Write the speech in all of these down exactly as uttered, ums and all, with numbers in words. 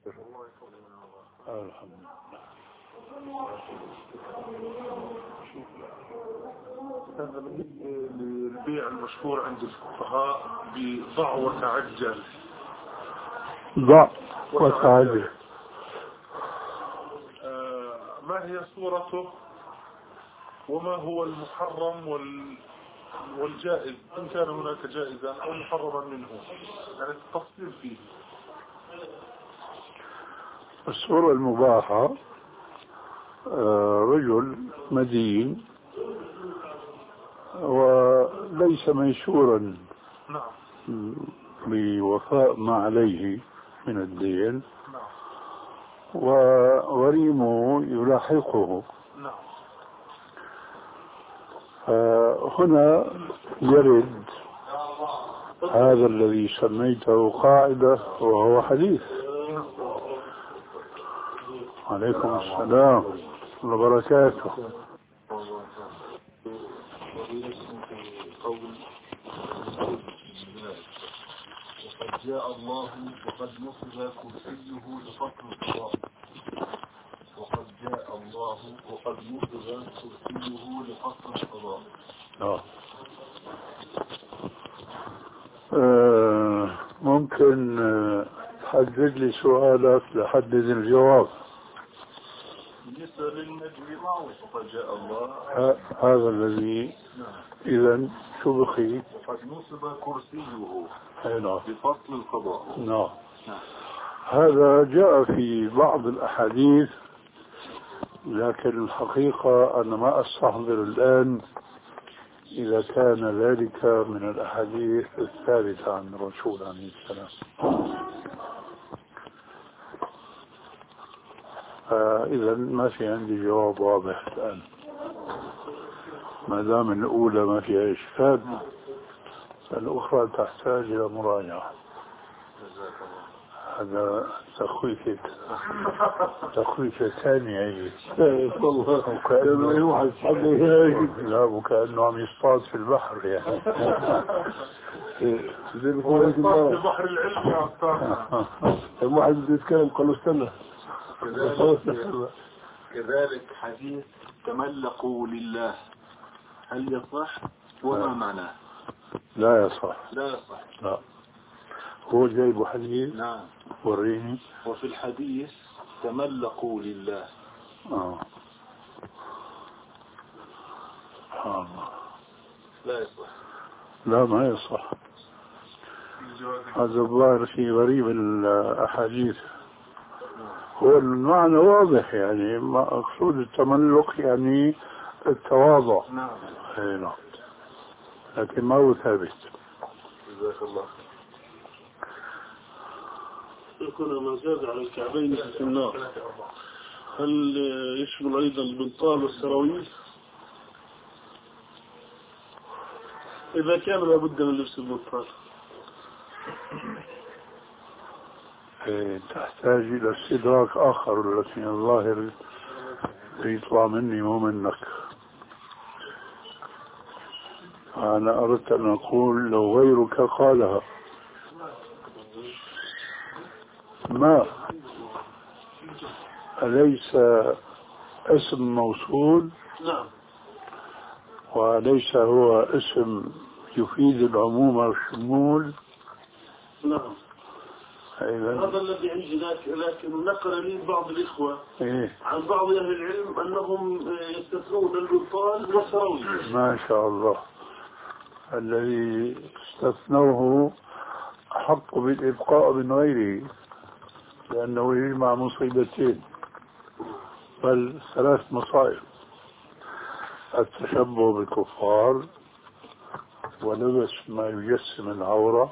الحمد لله. هذا بالنسبة للبيع المشهور عند الفقهاء بضع وتعجل. ضع وتعجل. آه ما هي صورته وما هو المحرم وال والجائز إن كان هناك جائزا أو محرما منه، يعني التفصيل فيه. الصورة المباحة رجل مدين وليس ميسورا بوفاء ما عليه من الدين وغريمه يلاحقه، هنا يرد هذا الذي سميته قاعدة وهو حديث. عليكم السلام وبركاته. وقد جاء الله وقد نصب كرسيه لفصل القضاء. وقد جاء الله وقد نصب كرسيه لفصل القضاء. آه. آه ممكن آه تحدد لي سؤالك لحدد الجواب. بالنسبة للنجم معه وقد جاء الله هذا الذي إذا شو بخي وقد نصب كرسيه نعم بفصل القضاء. نعم. هذا جاء في بعض الأحاديث، لكن الحقيقة أنا ما أستحضر الآن إذا كان ذلك من الأحاديث الثابتة عن الرسول عليه السلام. إذا ما في عندي جواب واضح الآن، ما دام الأولى ما فيها إشكال فالأخرى تحتاج إلى مراجعة. هذا تخويف تخويف ثاني والله لا وكأنه عم يصطاد في البحر يعني زي في بحر العلم يا أستاذ. الواحد بده يتكلم قال له استنى. كذلك حديث تملقوا لله هل يصح وما معناه؟ لا يصح. لا يصح. لا هو جايب حديث. نعم وريني. وفي الحديث تملقوا لله. اه سبحان الله. لا يصح. لا ما يصح. هذا الظاهر شيء غريب الأحاديث. هو المعنى واضح، يعني مقصود التملق يعني التواضع. نعم. نعم لكن ما هو ثابت. جزاك الله. يكون ما زاد على الكعبين في النار، هل يشمل أيضا البنطال والسراويل؟ إذا كان لابد من لبس البنطال تحتاج إلى استدراك آخر، لكن الظاهر يطلع مني مو منك. أنا أردت أن أقول لو غيرك قالها ما أليس اسم موصول؟ نعم. وليس هو اسم يفيد العموم والشمول؟ نعم. أيضا هذا الذي عندي، لكن نقل لي بعض الإخوة إيه؟ عن بعض أهل العلم أنهم يستثنون البنطال والسراويل. ما شاء الله. الذي استثنوه أحق بالإبقاء من غيره، لأنه يجمع مصيبتين بل ثلاث مصائب: التشبه بالكفار، ولبس ما يجسم العورة،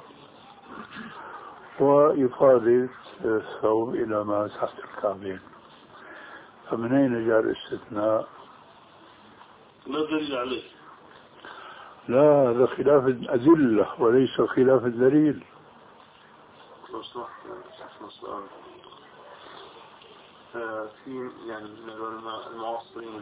وإفادة الثوب إلى ما تحت الكعبين. فمن أين جاء الاستثناء؟ لا دليل عليه. لا هذا خلاف الأدلة وليس خلاف الدليل. صح صح. في يعني من العلماء المعاصرين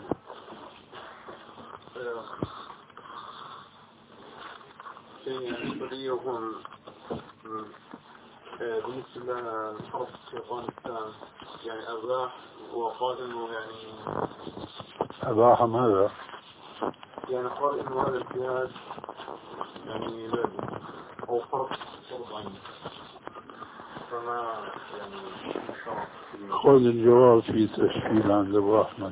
يعني بديهم بالنسبة للحرب في أفغانستان يعني أباح وقال إنه يعني أباح ماذا؟ يعني قال إنه هذا الجهاد يعني لازم أو فرض فرض عين فما يعني خذ الجواب في تسجيل عند أبو أحمد،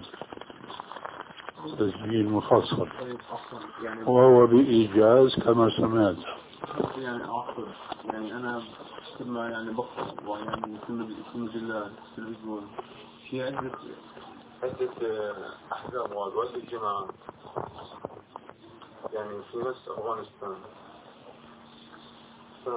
تسجيل مفصل وهو بإيجاز كما سمعت. يعني عفوا يعني أنا كما يعني بقرأ ويعني في مجلات التلفزيون في عدة عدة أحزاب وعدة جماعات يعني في نفس أفغانستان. ف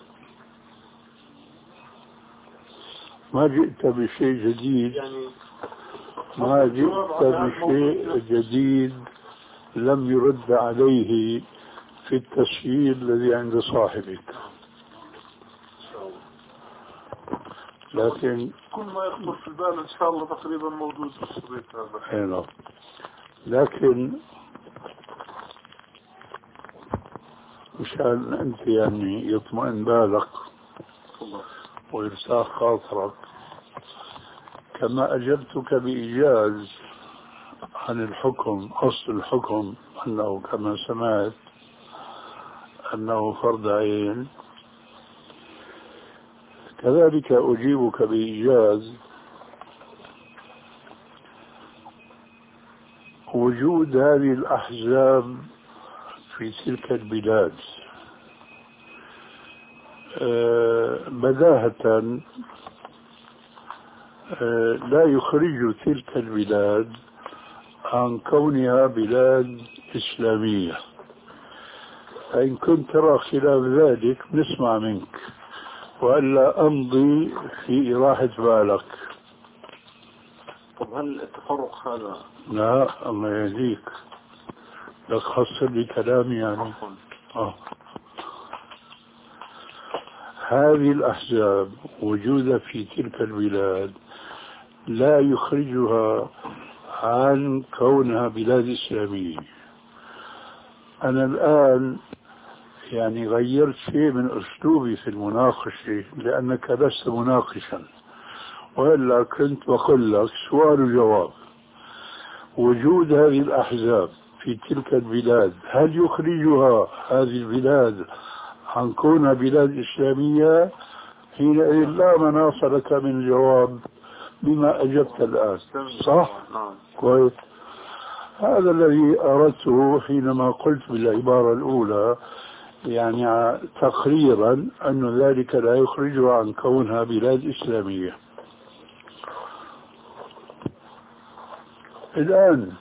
ما جئت بشيء جديد، يعني ما جئت بشيء جديد لم يرد عليه في التسجيل الذي عند صاحبك، لكن كل ما يخطر في البال إن شاء الله تقريبا موجود في الشريط هذا. نعم. لكن مشان أنت يعني يطمئن بالك ويرتاح خاطرك، كما أجبتك بإيجاز عن الحكم، أصل الحكم أنه كما سمعت أنه فرض عين، كذلك أجيبك بإيجاز وجود هذه الأحزاب في تلك البلاد أه بداهة أه لا يخرج تلك البلاد عن كونها بلاد إسلامية. فإن كنت ترى خلاف ذلك نسمع منك، وإلا أمضي في إراحة بالك. طب هل التفرق هذا؟ لا الله يهديك، لك خسر لي كلامي يعني. آه. هذه الأحزاب وجودها في تلك البلاد لا يخرجها عن كونها بلاد إسلامية. أنا الآن يعني غيرت شيء من أسلوبي في المناقشة لأنك لست مناقشا، وإلا كنت بقول لك سؤال وجواب. وجود هذه الأحزاب في تلك البلاد هل يخرجها هذه البلاد عن كونها بلاد إسلامية؟ حينئذ لا مناص لك من الجواب بما أجبت الآن، صح؟ كويس. هذا الذي أردته حينما قلت بالعبارة الأولى، يعني تقريرا أن ذلك لا يخرجها عن كونها بلاد إسلامية. الآن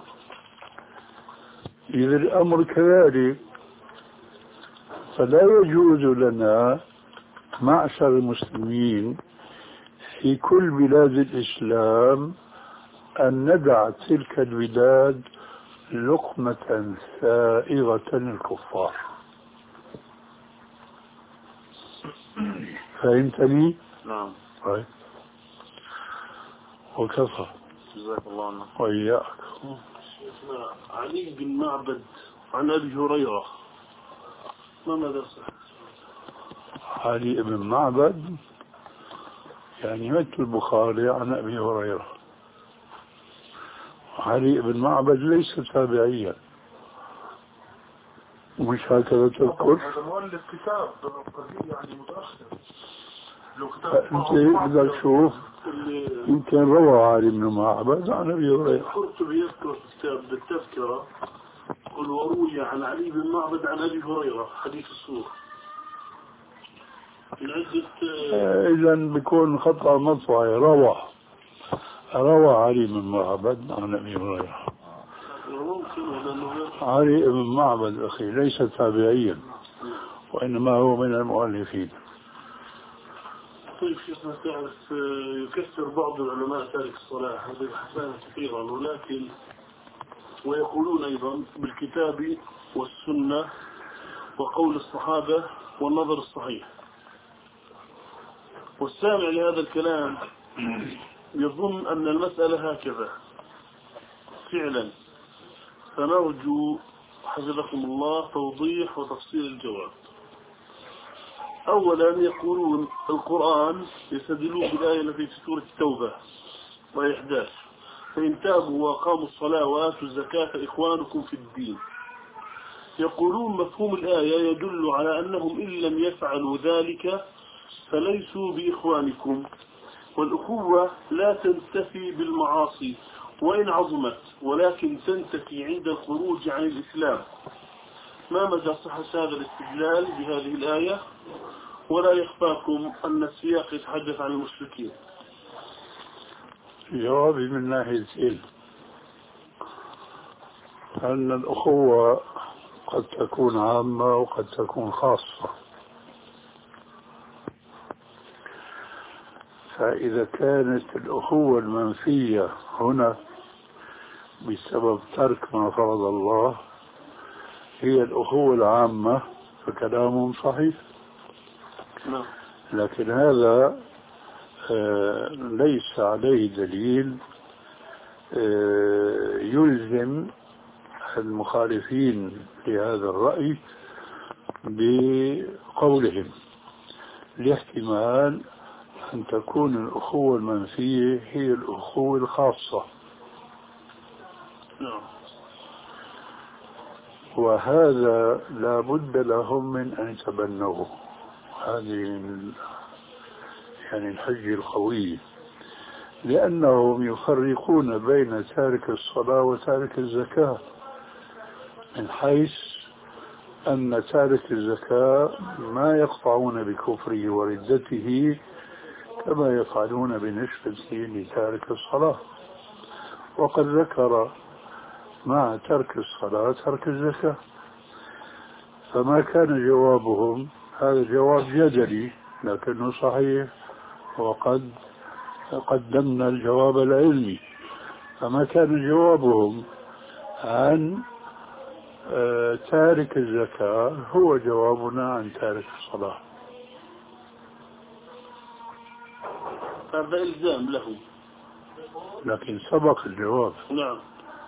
إذا الأمر كذلك فلا يجوز لنا معشر المسلمين في كل بلاد الإسلام أن ندع تلك البلاد لقمة سائغة للكفار. فهمتني؟ نعم. طيب وكفى. جزاك الله عنه. وإياك. علي بن معبد عن أبي هريرة ما مدرسة؟ علي بن معبد يعني مثل البخاري عن أبي هريرة. علي بن معبد ليس تابعيا، مش هكذا تذكر؟ هذا مؤلف كتاب يعني متأخر. انت بدك تشوف يمكن روى علي بن معبد عن ابي هريره. القرطبي يذكر بالتذكره قل وروي عن علي بن معبد عن ابي هريره حديث السور. اذا بيكون خطأ مطبعي. روى روى علي بن معبد عن ابي هريره. علي بن معبد اخي ليس تابعيا، وانما هو من المؤلفين. طيب شيخنا تعرف يكثر بعض العلماء تارك الصلاة هذه حسانة كثيرا، ولكن ويقولون أيضا بالكتاب والسنة وقول الصحابة والنظر الصحيح، والسامع لهذا الكلام يظن أن المسألة هكذا فعلا، فنرجو حفظكم الله توضيح وتفصيل الجواب. أولا يقولون القرآن يستدلون بالآية التي في سورة التوبة وهي إحدى عشر فإن تابوا وأقاموا الصلاة وآتوا الزكاة إخوانكم في الدين. يقولون مفهوم الآية يدل على أنهم إن لم يفعلوا ذلك فليسوا بإخوانكم، والأخوة لا تنتفي بالمعاصي وإن عظمت، ولكن تنتفي عند الخروج عن الإسلام. ما مدى صحة هذا الاستدلال بهذه الآية؟ ولا يخفاكم أن السياق يتحدث عن المشركين. جوابي من ناحيتين، أن الأخوة قد تكون عامة وقد تكون خاصة. فإذا كانت الأخوة المنفية هنا بسبب ترك ما فرض الله هي الأخوة العامة فكلام صحيح. لكن هذا ليس عليه دليل يلزم المخالفين لهذا الرأي بقولهم، لاحتمال أن تكون الأخوة المنفية هي الأخوة الخاصة، وهذا لا بد لهم من أن يتبنوه. هذه يعني الحجة القوية، لأنهم يفرقون بين تارك الصلاة وتارك الزكاة، من حيث أن تارك الزكاة ما يقطعون بكفره وردته كما يفعلون بالنسبة لتارك الصلاة. وقد ذكر مع ترك الصلاة ترك الزكاة، فما كان جوابهم هذا جواب جدلي لكنه صحيح، وقد قدمنا الجواب العلمي. فما كان جوابهم عن تارك الزكاة هو جوابنا عن تارك الصلاة. هذا إلزام له، لكن سبق الجواب. نعم.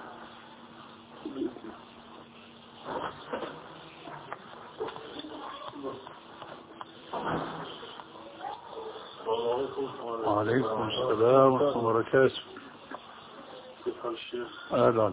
وعليكم السلام ورحمة الله وبركاته. كيف حال الشيخ؟ أهلا.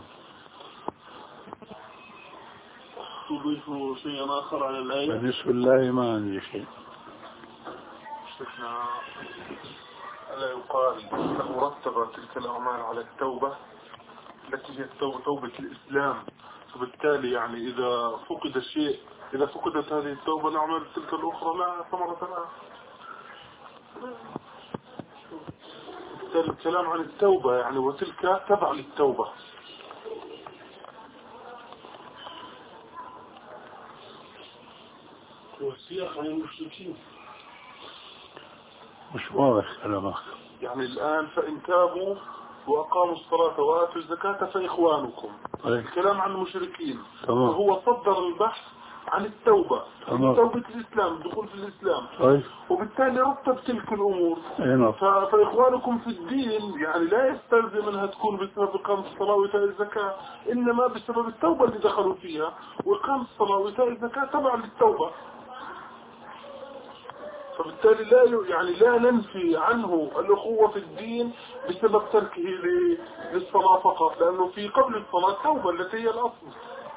تضيف شيئا آخر على الآية؟ بالنسبة لله ما عندي شيء. شيخنا ألا يقال أنه رتب تلك الأعمال على التوبة التي هي التوبة توبة الإسلام، فبالتالي يعني إذا فقد الشيء إذا فقدت هذه التوبة نعمل تلك الأخرى لا ثمرة لها. بالتالي الكلام عن التوبة يعني وتلك تبع للتوبة. والسياق عن المشركين مش واضح كلامك. يعني الآن فإن تابوا وأقاموا الصلاة وآتوا الزكاة فإخوانكم. طيب. الكلام عن المشركين. تمام. فهو صدر البحث عن التوبة، تمام. توبة الإسلام، الدخول في الإسلام. طيب. وبالتالي رتب تلك الأمور. أينا. فإخوانكم في الدين يعني لا يستلزم أنها تكون بسبب إقامة الصلاة وإيتاء الزكاة، إنما بسبب التوبة اللي دخلوا فيها، وإقامة الصلاة وإيتاء الزكاة تبع للتوبة. فبالتالي لا يعني لا ننفي عنه الأخوة في الدين بسبب تركه للصلاة فقط، لأنه في قبل الصلاة توبة التي هي الأصل.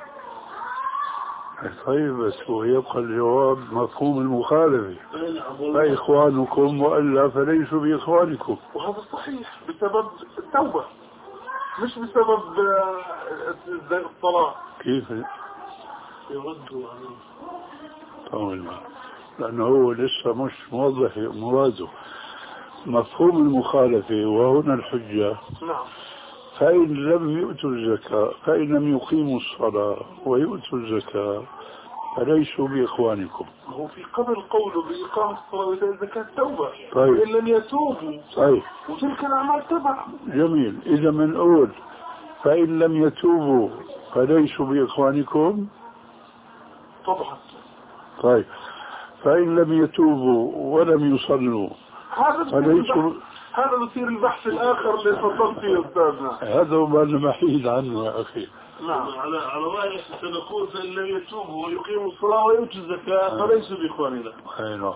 طيب بس هو يبقى الجواب مفهوم المخالفة، فإخوانكم وإلا فليسوا بإخوانكم. وهذا صحيح بسبب التوبة مش بسبب الصلاة. كيف يردوا عنه؟ طول ما لأنه هو لسه مش موضح مراده. مفهوم المخالفة وهنا الحجة. نعم. فإن لم يؤتوا الزكاة فإن لم يقيموا الصلاة ويؤتوا الزكاة فليسوا بإخوانكم. هو في قبل قوله بإقامة الصلاة وإيتاء الزكاة توبة. طيب. وإن لم يتوبوا. طيب. وتلك الأعمال تبع. جميل. إذا منقول فإن لم يتوبوا فليسوا بإخوانكم. طبعا. طيب. فإن لم يتوبوا ولم يصلوا فليسوا. هذا بصير البحث الآخر اللي فضلت فيه أستاذنا. هذا هو ما نحيد عنه يا أخي. نعم. على على رأيك سنقول فإن لم يتوبوا ويقيموا الصلاة ويؤتوا الزكاة فليسوا بإخواننا. أيوة.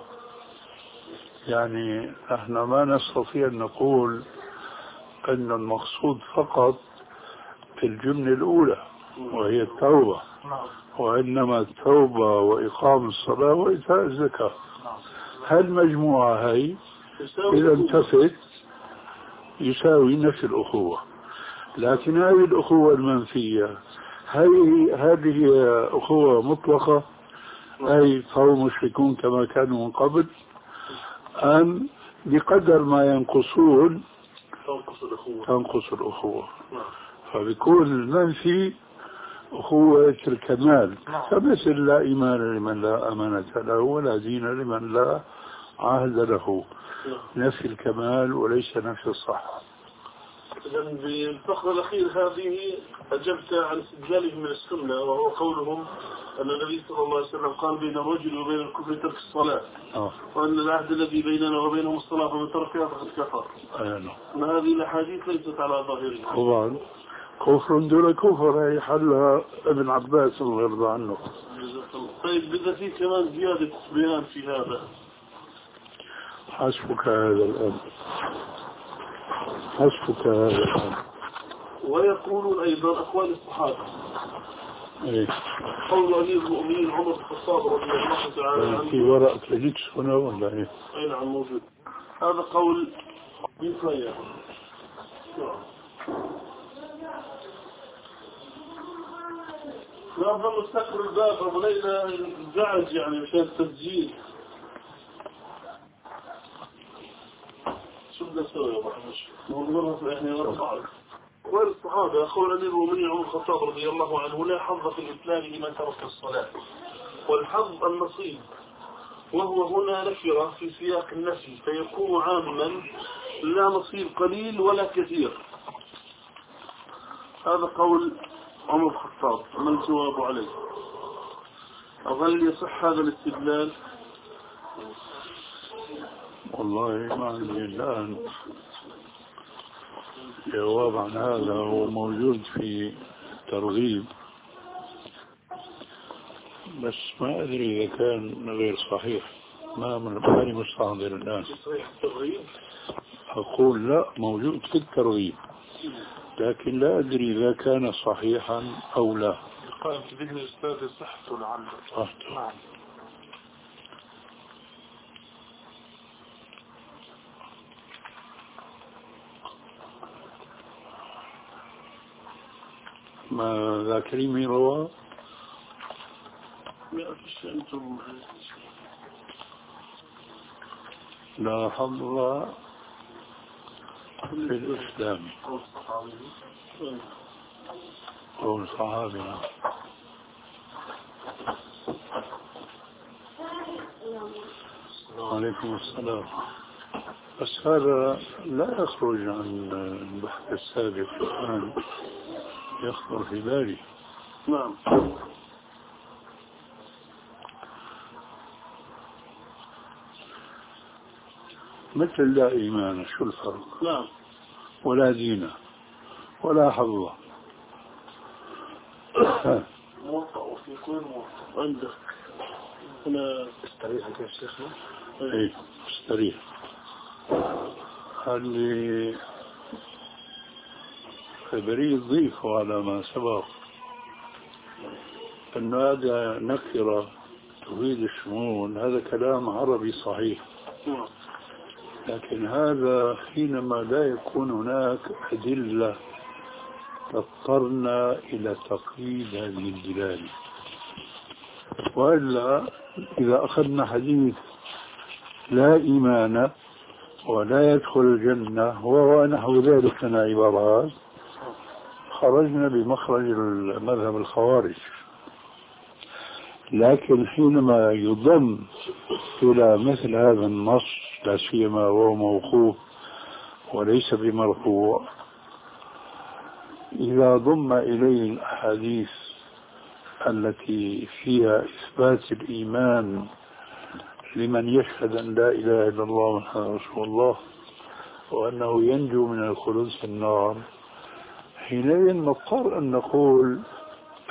يعني احنا ما نستطيع أن نقول أن المقصود فقط في الجملة الأولى وهي التوبة، وإنما التوبة وإقام الصلاة وإيتاء الزكاة. هالمجموعة هاي إذا انتفت يساوي نفس الأخوة. لكن هذه الأخوة المنفية هذه هذه أخوة مطلقة، أي فهم مشركون كما كانوا من قبل، أم بقدر ما ينقصون تنقص الأخوة تنقص الأخوة. فبيكون المنفي أخوة الكمال، فمثل لا إيمان لمن لا أمانة له ولا دين لمن لا عهد له، نفي الكمال وليس نفي الصحة. إذا بالفقرة الأخير هذه أجبت عن استدلالهم من السنة، وهو قولهم أن النبي صلى الله عليه وسلم قال بين الرجل وبين الكفر ترك الصلاة، أوه. وأن العهد الذي بيننا وبينهم الصلاة فمن تركها فقد كفر. أيوة. هذه الأحاديث ليست على ظاهرها. طبعا كفر دون كفر، هي حلها ابن عباس الله يرضى عنه. طيب بدأ في كمان زيادة بيان في هذا. حسبك هذا الآن، حسبك هذا الآن. ويقولون أيضا أقوال الصحابة. إيه؟ قول أمير المؤمنين عمر بن الخطاب رضي الله تعالى عنه. في ورقة ليكس هنا ولا إيه؟ أي نعم موجود. هذا قول بيفايا. لا أظن استكبر الباب أبو ليلى الزعج يعني مشان التسجيل. شو بدنا نسوي يا أبو حمش؟ نظرها إحنا نرفع. قول الصحابة قول أمير المؤمنين عمر الخطاب رضي الله عنه لا حظ في الإسلام لمن ترك الصلاة، والحظ النصيب، وهو هنا نكرة في سياق النفي فيكون عاما لا نصيب قليل ولا كثير. هذا قول عمر الخطاب، ما الجواب عليه؟ أظل يصح هذا الاستدلال؟ والله ما عندي الآن جواب عن هذا، هو موجود في ترغيب بس ما أدري إذا كان غير صحيح، ما من ماني مستحضر الآن. أقول لا، موجود في الترغيب لكن لا أدري إذا كان صحيحا أو لا. قال في ذهن الأستاذ صحته لعله. صحته. نعم. ما ذاكرين من رواه؟ لا حظ في الإسلام قول صحابنا. وعليكم السلام. بس هذا لا يخرج عن البحث السابق الآن يخطر في بالي. نعم. مثل لا إيمان، شو الفرق؟ نعم. ولا دين ولا حظ. موقع وفي كل موقع عندك هنا استريح يا شيخنا. ايه استريح. اللي خبري يضيفه على ما سبق أن هذا نكرة تفيد الشمول، هذا كلام عربي صحيح، لكن هذا حينما لا يكون هناك أدلة تضطرنا إلى تقييد هذه الدلالة. وإلا إذا أخذنا حديث لا إيمان ولا يدخل الجنة وهو نحو ذلك من عبارات، خرجنا بمخرج المذهب الخوارج. لكن حينما يضم إلى مثل هذا النص لا سيما وهو موقوف وليس بمرفوع، إذا ضم إليه الأحاديث التي فيها إثبات الإيمان لمن يشهد أن لا إله إلا الله محمد رسول الله وأنه ينجو من الخلود في النار، حينئذ نضطر أن نقول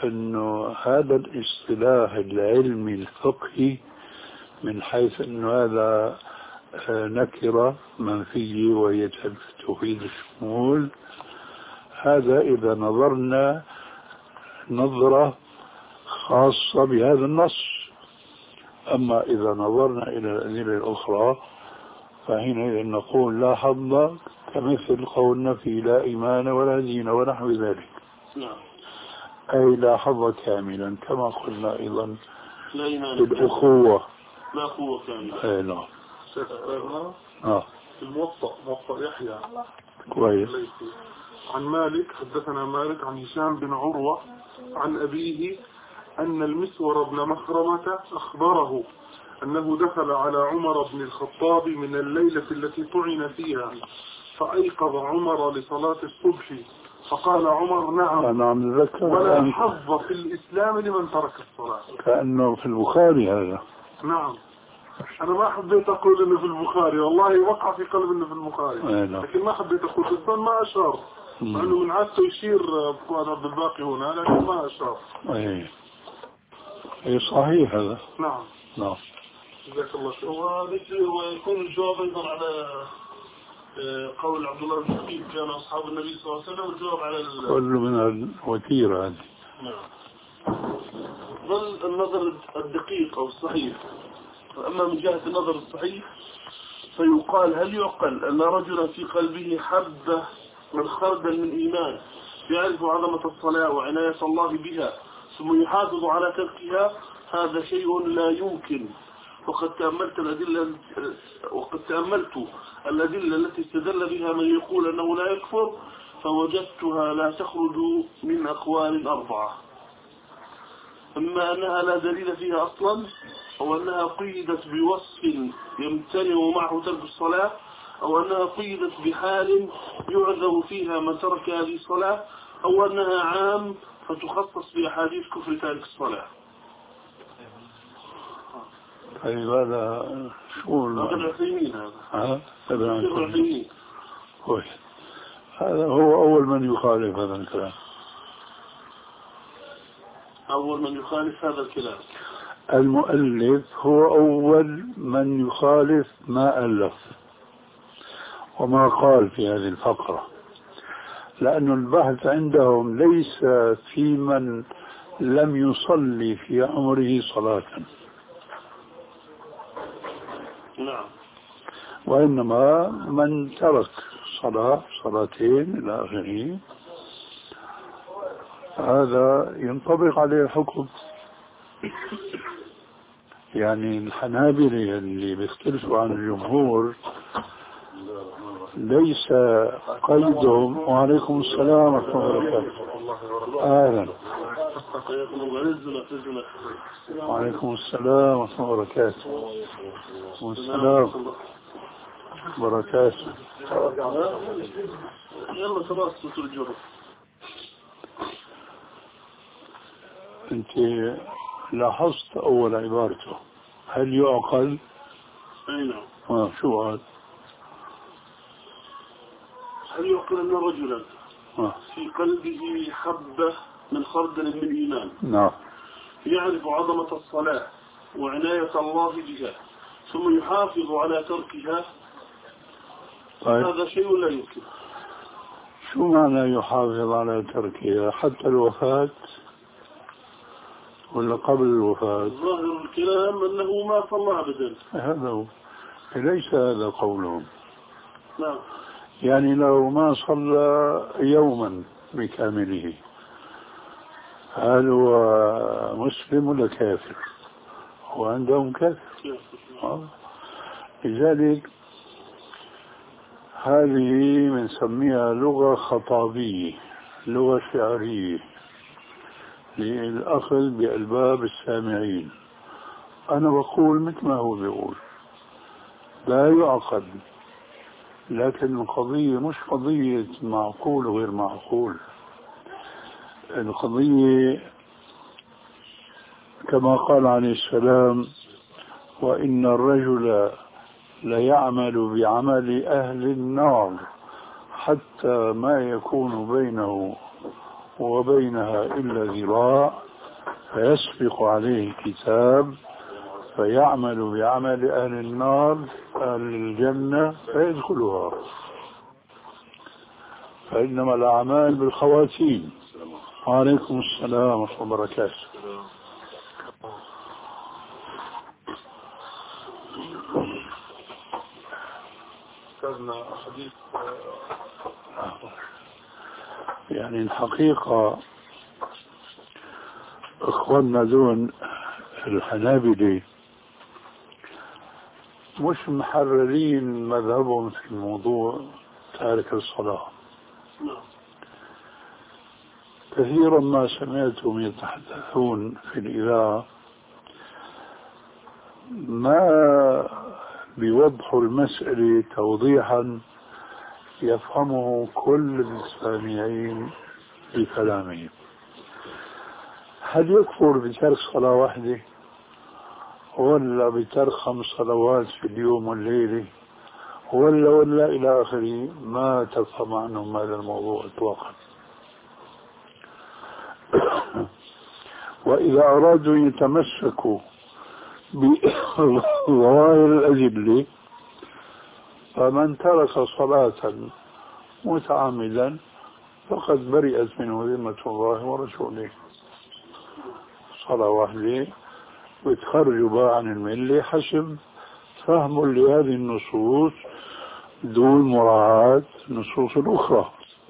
أنه هذا الاصطلاح العلمي الفقهي من حيث أنه هذا نكرة منفية وهي تفيد الشمول، هذا إذا نظرنا نظرة خاصة بهذا النص. أما إذا نظرنا إلى الأدلة الأخرى فحينئذ نقول لا حظ كمثل قولنا في لا إيمان ولا دين ونحو ذلك. نعم. أي لا حظ كاملا كما قلنا أيضا لا إيمان بالأخوة لا قوة كاملة. أي نعم. آه. الموطأ موطأ يحيى كويس. عن مالك حدثنا مالك عن هشام بن عروة عن أبيه أن المسور بن مخرمة أخبره أنه دخل على عمر بن الخطاب من الليلة التي طعن فيها فأيقظ عمر لصلاة الصبح فقال عمر نعم أنا عم نذكر ولا حظ في الإسلام لمن ترك الصلاة. كأنه في البخاري هذا. نعم. أنا ما حبيت أقول إنه في البخاري، والله وقع في قلب إنه في البخاري، لكن ما حبيت أقول الإنسان ما أشار، مع إنه من عادته يشير بالباقي هنا لكن ما أشار. أي أي صحيح هذا. نعم. نعم. جزاك الله خير. ويكون الجواب أيضا على قول عبد الله بن مسعود كان أصحاب النبي صلى الله عليه وسلم، الجواب على كل من الوتيرة هذه. نعم. ظل النظر الدقيق أو الصحيح. أما من جهة النظر الصحيح فيقال هل يعقل أن رجلا في قلبه حبة من خردل من إيمان يعرف عظمة الصلاة وعناية الله بها ثم يحافظ على تركها؟ هذا شيء لا يمكن. وقد تأملت الأدلة وقد تأملت الأدلة التي استدل بها من يقول أنه لا يكفر فوجدتها لا تخرج من أقوال أربعة: إما أنها لا دليل فيها أصلا، أو أنها قيدت بوصف يمتنع معه ترك الصلاة، أو أنها قيدت بحال يعذر فيها من ترك هذه الصلاة، أو أنها عام فتخصص بأحاديث كفر تارك الصلاة. طيب هذا شو هذا العثيمين هذا. ها؟ هذا العثيمين. كويس. هذا هو أول من يخالف هذا الكلام. أول من يخالف هذا الكلام. المؤلف هو أول من يخالف ما ألف وما قال في هذه الفقرة، لأن البحث عندهم ليس في من لم يصلي في عمره صلاة، نعم، وإنما من ترك صلاة صلاتين إلى آخره هذا ينطبق عليه الحكم. يعني الحنابلة اللي بيختلفوا عن الجمهور ليس قيدهم. وعليكم السلام ورحمة الله وبركاته. أهلا. وعليكم السلام ورحمة الله وبركاته. والسلام وبركاته. يلا خلاص صوت الجرس. أنت لاحظت أول عبارته هل يعقل؟ أي نعم. آه شو هذا؟ هل يعقل أن رجلا آه. في قلبه حبة من خردل من إيمان نعم يعرف عظمة الصلاة وعناية الله بها ثم يحافظ على تركها؟ طيب. هذا شيء لا يمكن. شو معنى يحافظ على تركها حتى الوفاة ولا قبل الوفاة؟ ظاهر الكلام أنه ما صلى أبدا. هذا هو، ليس هذا قولهم. نعم. يعني لو ما صلى يوما بكامله هل هو مسلم ولا كافر؟ هو عندهم كافر. آه. لذلك هذه بنسميها لغة خطابية، لغة شعرية للأخذ بألباب السامعين. أنا بقول مثل ما هو بيقول لا يعقد، لكن القضية مش قضية معقول وغير معقول. القضية كما قال عليه السلام: وإن الرجل ليعمل بعمل أهل النار حتى ما يكون بينه وبينها إلا ذراع فيسبق عليه كتاب فيعمل بعمل أهل النار أهل الجنة فيدخلها. فإنما الأعمال بالخواتيم. وعليكم السلام ورحمة الله وبركاته. يعني الحقيقة اخواننا دون الحنابلة مش محررين مذهبهم في الموضوع تارك الصلاة. كثيرا ما سمعتهم يتحدثون في الإذاعة ما بيوضحوا المسألة توضيحا يفهمه كل السامعين بكلامهم. هل يكفر بترك صلاة واحدة ولا بترك خمس صلوات في اليوم والليلة ولا ولا إلى آخره؟ ما تفهم عنهم هذا الموضوع إطلاقا. وإذا أرادوا يتمسكوا بظواهر الأدلة فمن ترك صلاة متعمدا فقد برئت منه ذمة الله ورسوله. صلاة واحدة وتخرجوا بقى عن الملة حسب فهم لهذه النصوص دون مراعاة النصوص الأخرى.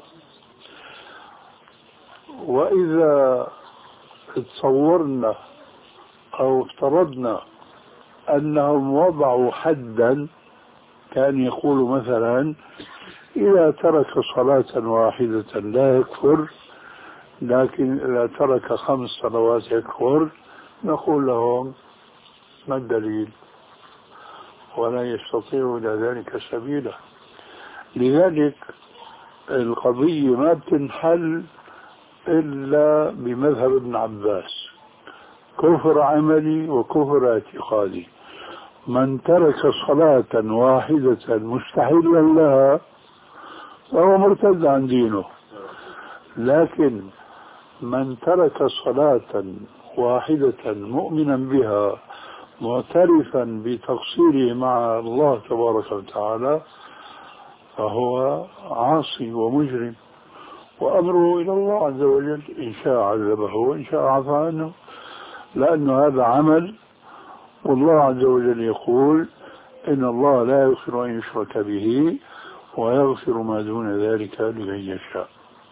وإذا تصورنا أو افترضنا أنهم وضعوا حدا كان يقول مثلا إذا ترك صلاة واحدة لا يكفر لكن إذا ترك خمس صلوات يكفر، نقول لهم ما الدليل؟ ولا يستطيع إلى ذلك سبيلا. لذلك القضية ما بتنحل إلا بمذهب ابن عباس، كفر عملي وكفر اعتقادي. من ترك صلاة واحدة مستحيلا لها فهو مرتد عن دينه، لكن من ترك صلاة واحدة مؤمنا بها معترفا بتقصيره مع الله تبارك وتعالى فهو عاصي ومجرم، وأمره إلى الله عز وجل، إن شاء عذبه وإن شاء عفى عنه، لأن هذا عمل. والله عز وجل يقول إن الله لا يغفر أن يشرك به ويغفر ما دون ذلك لمن يشاء.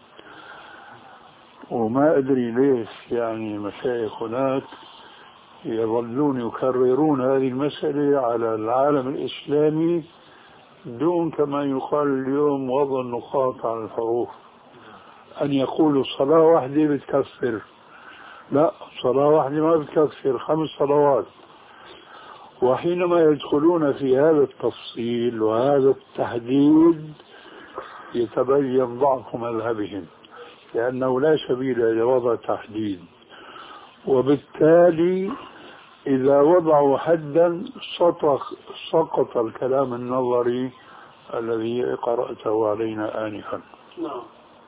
وما أدري ليش يعني مشايخ هناك يظلون يكررون هذه المسألة على العالم الإسلامي دون كما يقال اليوم وضع النقاط على الحروف، أن يقولوا صلاة واحدة بتكفر. لا، صلاة واحدة ما بتكفر، خمس صلوات. وحينما يدخلون في هذا التفصيل وهذا التحديد يتبين ضعف مذهبهم، لأنه لا سبيل إلى وضع تحديد. وبالتالي إذا وضعوا حدا سقط الكلام النظري الذي قرأته علينا آنفا. نعم.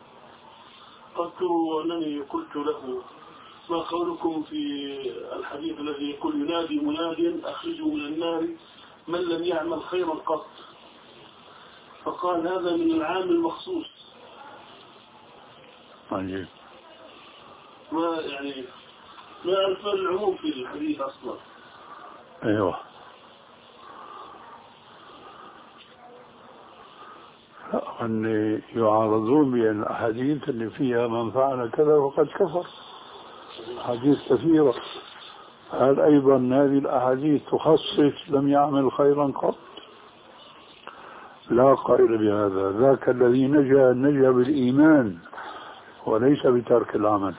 أذكر أنني قلت له ما قولكم في الحديث الذي يقول ينادي مناد أخرجوا من النار من لم يعمل خيرا قط، فقال هذا من العام المخصوص. عجيب. ما يعني ما أعرف العموم في الحديث أصلا. أيوه. أن يعارضون بأن الأحاديث اللي فيها من فعل كذا وقد كفر، أحاديث كثيرة. هل أيضا هذه الأحاديث تخصص لم يعمل خيرا قط؟ لا قائل بهذا. ذاك الذي نجا نجا بالإيمان وليس بترك العمل.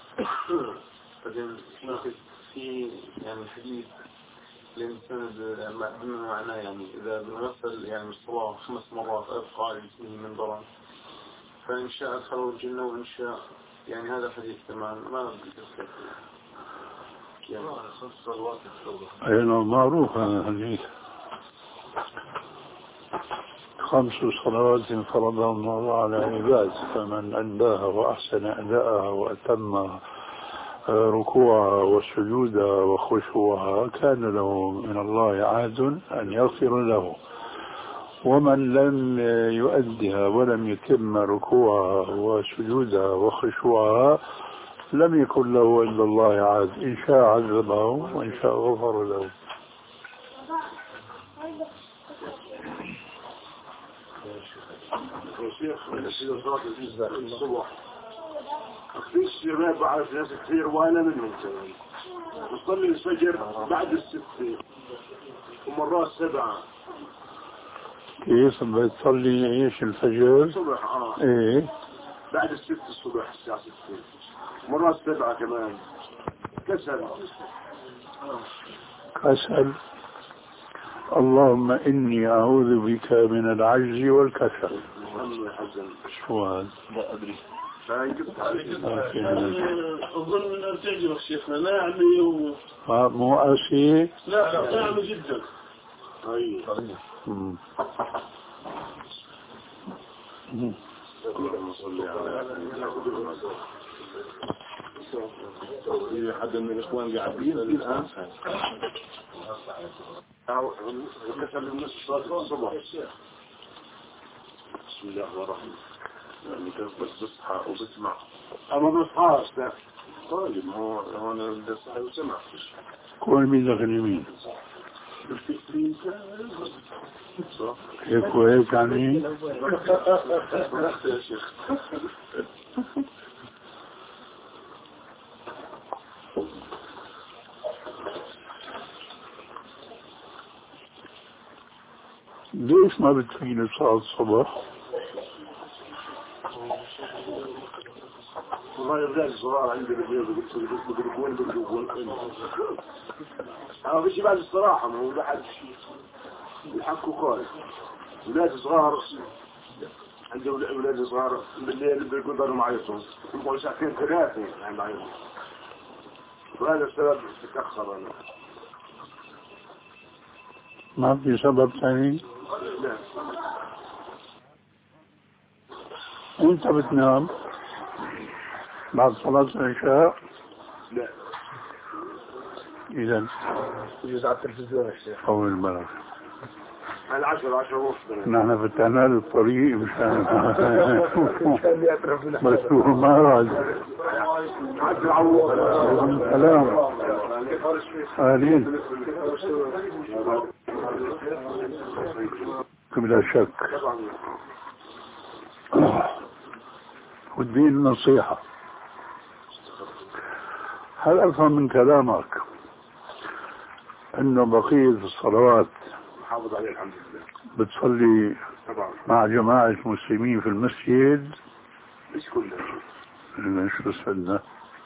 في يعني الحديث الإنسان بما معناه يعني إذا بنغسل يعني الصلاة خمس مرات أبقى على جسمه من ضرر، فإن شاء أدخله الجنة وإن شاء يعني هذا حديث تمام ما بيتذكر يعني خمس صلوات التوبة. أيضا معروف هذا الحديث. خمس صلوات فرضها الله على عباد، فمن أداها وأحسن أداءها وأتم ركوعها وسجودها وخشوعها كان له من الله عهد أن يغفر له. ومن لم يؤدها ولم يتم ركوعها وسجودها وخشوعها لم يكن له إلا الله عهد، إن شاء عذبه وإن شاء غفر له. شيخ الصبح في الشباب بعرف ناس كثير وانا منهم كمان بصلي الفجر بعد الستة ومرات سبعة. كيف بتصلي ايش الفجر؟ الصبح اه ايه بعد الستة الصبح الساعة ستة مرات سبعة كمان. كسل كسل. اللهم إني أعوذ بك من العجز والكسل. شو هذا؟ لا أدري. أظن من أرتجل شيخنا ناعمة و... مو قاسية؟ لا لا ناعمة جدا. أي. في حد من الإخوان قاعدين الآن؟ كسل النص صلاة الصبح. بسم الله الرحمن الرحيم. يعني كيف بس بصحى وبسمع. أما بصحاش لا. طيب ما هو هون بصحى وسمع. كون مين دخل يمين؟ هيك وهيك يعني؟ يا شيخ. ليش ما بتفيني صلاة الصبح؟ والله الرجال الصغار عندي بيقولون بيقولون أنا بيجي بعد الصراحة ما هو لحد يحكوا قال ولاد صغار عندي ولاد صغار بالليل بيقدروا معيطهم يبغوا ساعتين ثلاثة يعني معيطهم وهذا السبب تتأخر أنا. ما في سبب ثاني؟ لا. أنت بتنام بعد صلاة العشاء؟ لا. إذا يجوز على التلفزيون الشيخ. قول البلد. العشر عشر ونص. نحن فتحنا له الطريق مشان بس هو ما راد. سلام. أهلين. بلا شك. والدين نصيحة. هل أفهم من كلامك أنه بقية الصلوات حافظ عليه الحمد لله بتصلي طبعا مع جماعة مسلمين في المسجد؟ مش كله. إذا شو استفدنا؟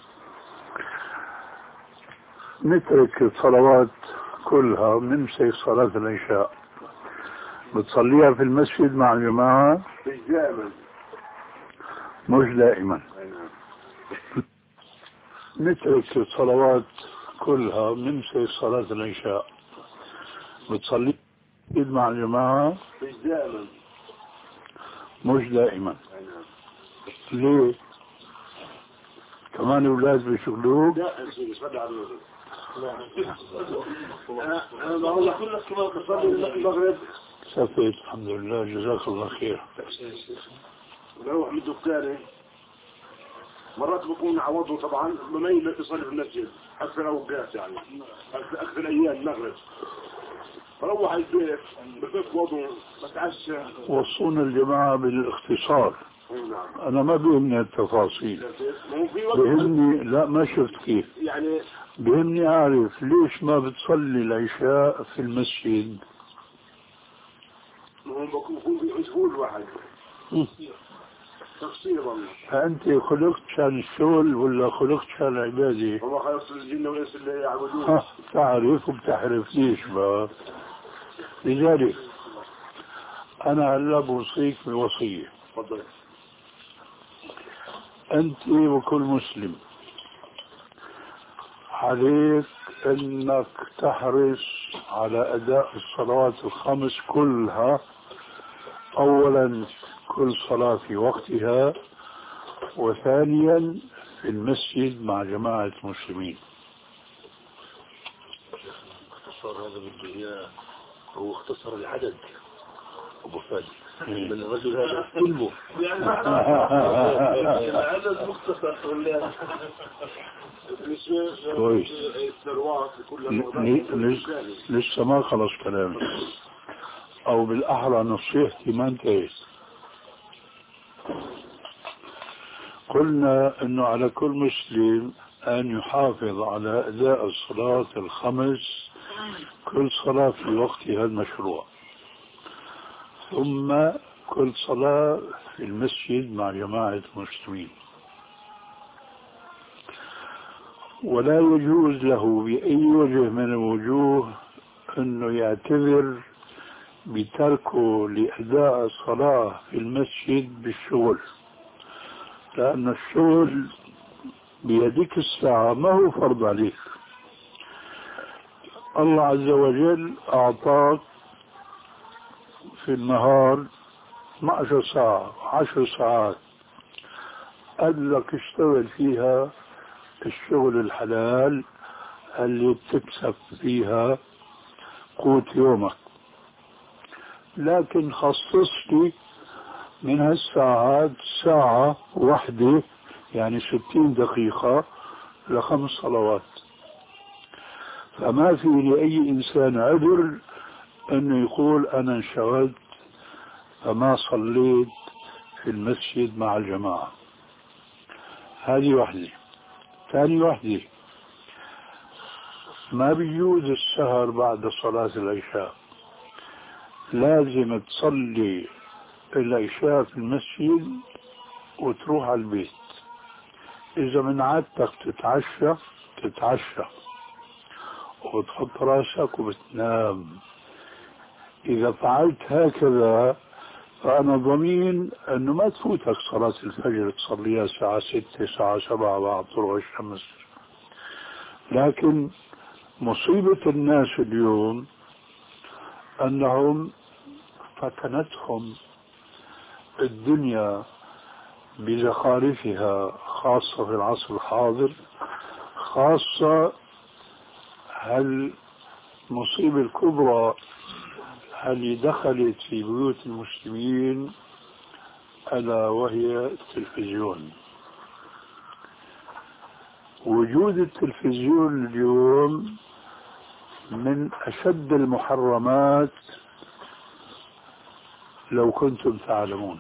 نترك الصلوات كلها ونمسك صلاة العشاء بتصليها في المسجد مع الجماعة؟ مش دائما. مش دائما. نترك الصلوات كلها ونمسك صلاة العشاء بتصلي مع الجماعة؟ مش دائما. مش دائما. ليه؟ كمان اولاد بيشغلوك؟ لا سيدي صلي على النبي. انا بقول لك كلك كمان بصلي المغرب. سفيت الحمد لله جزاك الله خير. بروح من دكاني مرات بكون عوضه طبعا بميل يصلي في المسجد اكثر اوقات يعني اكثر الايام المغرب بروح البيت بفك وضوء بتعشى. وصونا الجماعة بالاختصار. انا ما بيهمني التفاصيل. بيهمني لا ما شفت كيف يعني بيهمني اعرف ليش ما بتصلي العشاء في المسجد؟ هم بكون بيعجبون الواحد تقصير والله. فانت خلقت شان الشغل ولا خلقت شان العبادة؟ والله خلص الجن والانس اللي يعبدون. تعرف وبتعرف ليش بقى؟ لذلك انا هلا بوصيك بوصية. تفضل. أنت وكل مسلم عليك أنك تحرص على أداء الصلوات الخمس كلها أولا كل صلاة في وقتها، وثانيا في المسجد مع جماعة المسلمين. اختصار هذا بده اياه، هو اختصر العدد ابو فادي من الرجل هذا كله يعني العدد مختصر ولا كويس. لسه ما خلص كلامي، او بالاحرى نصيحتي ما انتهت. قلنا انه على كل مسلم ان يحافظ على اداء الصلاة الخمس، كل صلاة في وقتها المشروع، ثم كل صلاة في المسجد مع جماعة المسلمين. ولا يجوز له بأي وجه من الوجوه أنه يعتذر بتركه لأداء الصلاة في المسجد بالشغل، لأن الشغل بيدك الساعة ما هو فرض عليك. الله عز وجل أعطاك في النهار اثنتا عشرة ساعة، عشر ساعات، قال لك اشتغل فيها الشغل الحلال اللي بتكسب فيها قوت يومك، لكن خصص لي من هالساعات ساعة واحدة، يعني ستين دقيقة لخمس صلوات. فما في لأي إنسان عذر أنه يقول أنا انشغلت فما صليت في المسجد مع الجماعة. هذه واحدة. ثاني واحدة، ما بيجوز السهر بعد صلاة العشاء، لازم تصلي العشاء في المسجد وتروح على البيت. إذا من عادتك تتعشى تتعشى وتحط راسك وبتنام. إذا فعلت هكذا فأنا ضمين أنه ما تفوتك صلاة الفجر تصليها الساعة ستة ساعة سبعة بعد طلوع الشمس. لكن مصيبة الناس اليوم أنهم فتنتهم الدنيا بزخارفها، خاصة في العصر الحاضر. خاصة هالمصيبة الكبرى اللي دخلت في بيوت المسلمين، ألا وهي التلفزيون. وجود التلفزيون اليوم من أشد المحرمات لو كنتم تعلمون.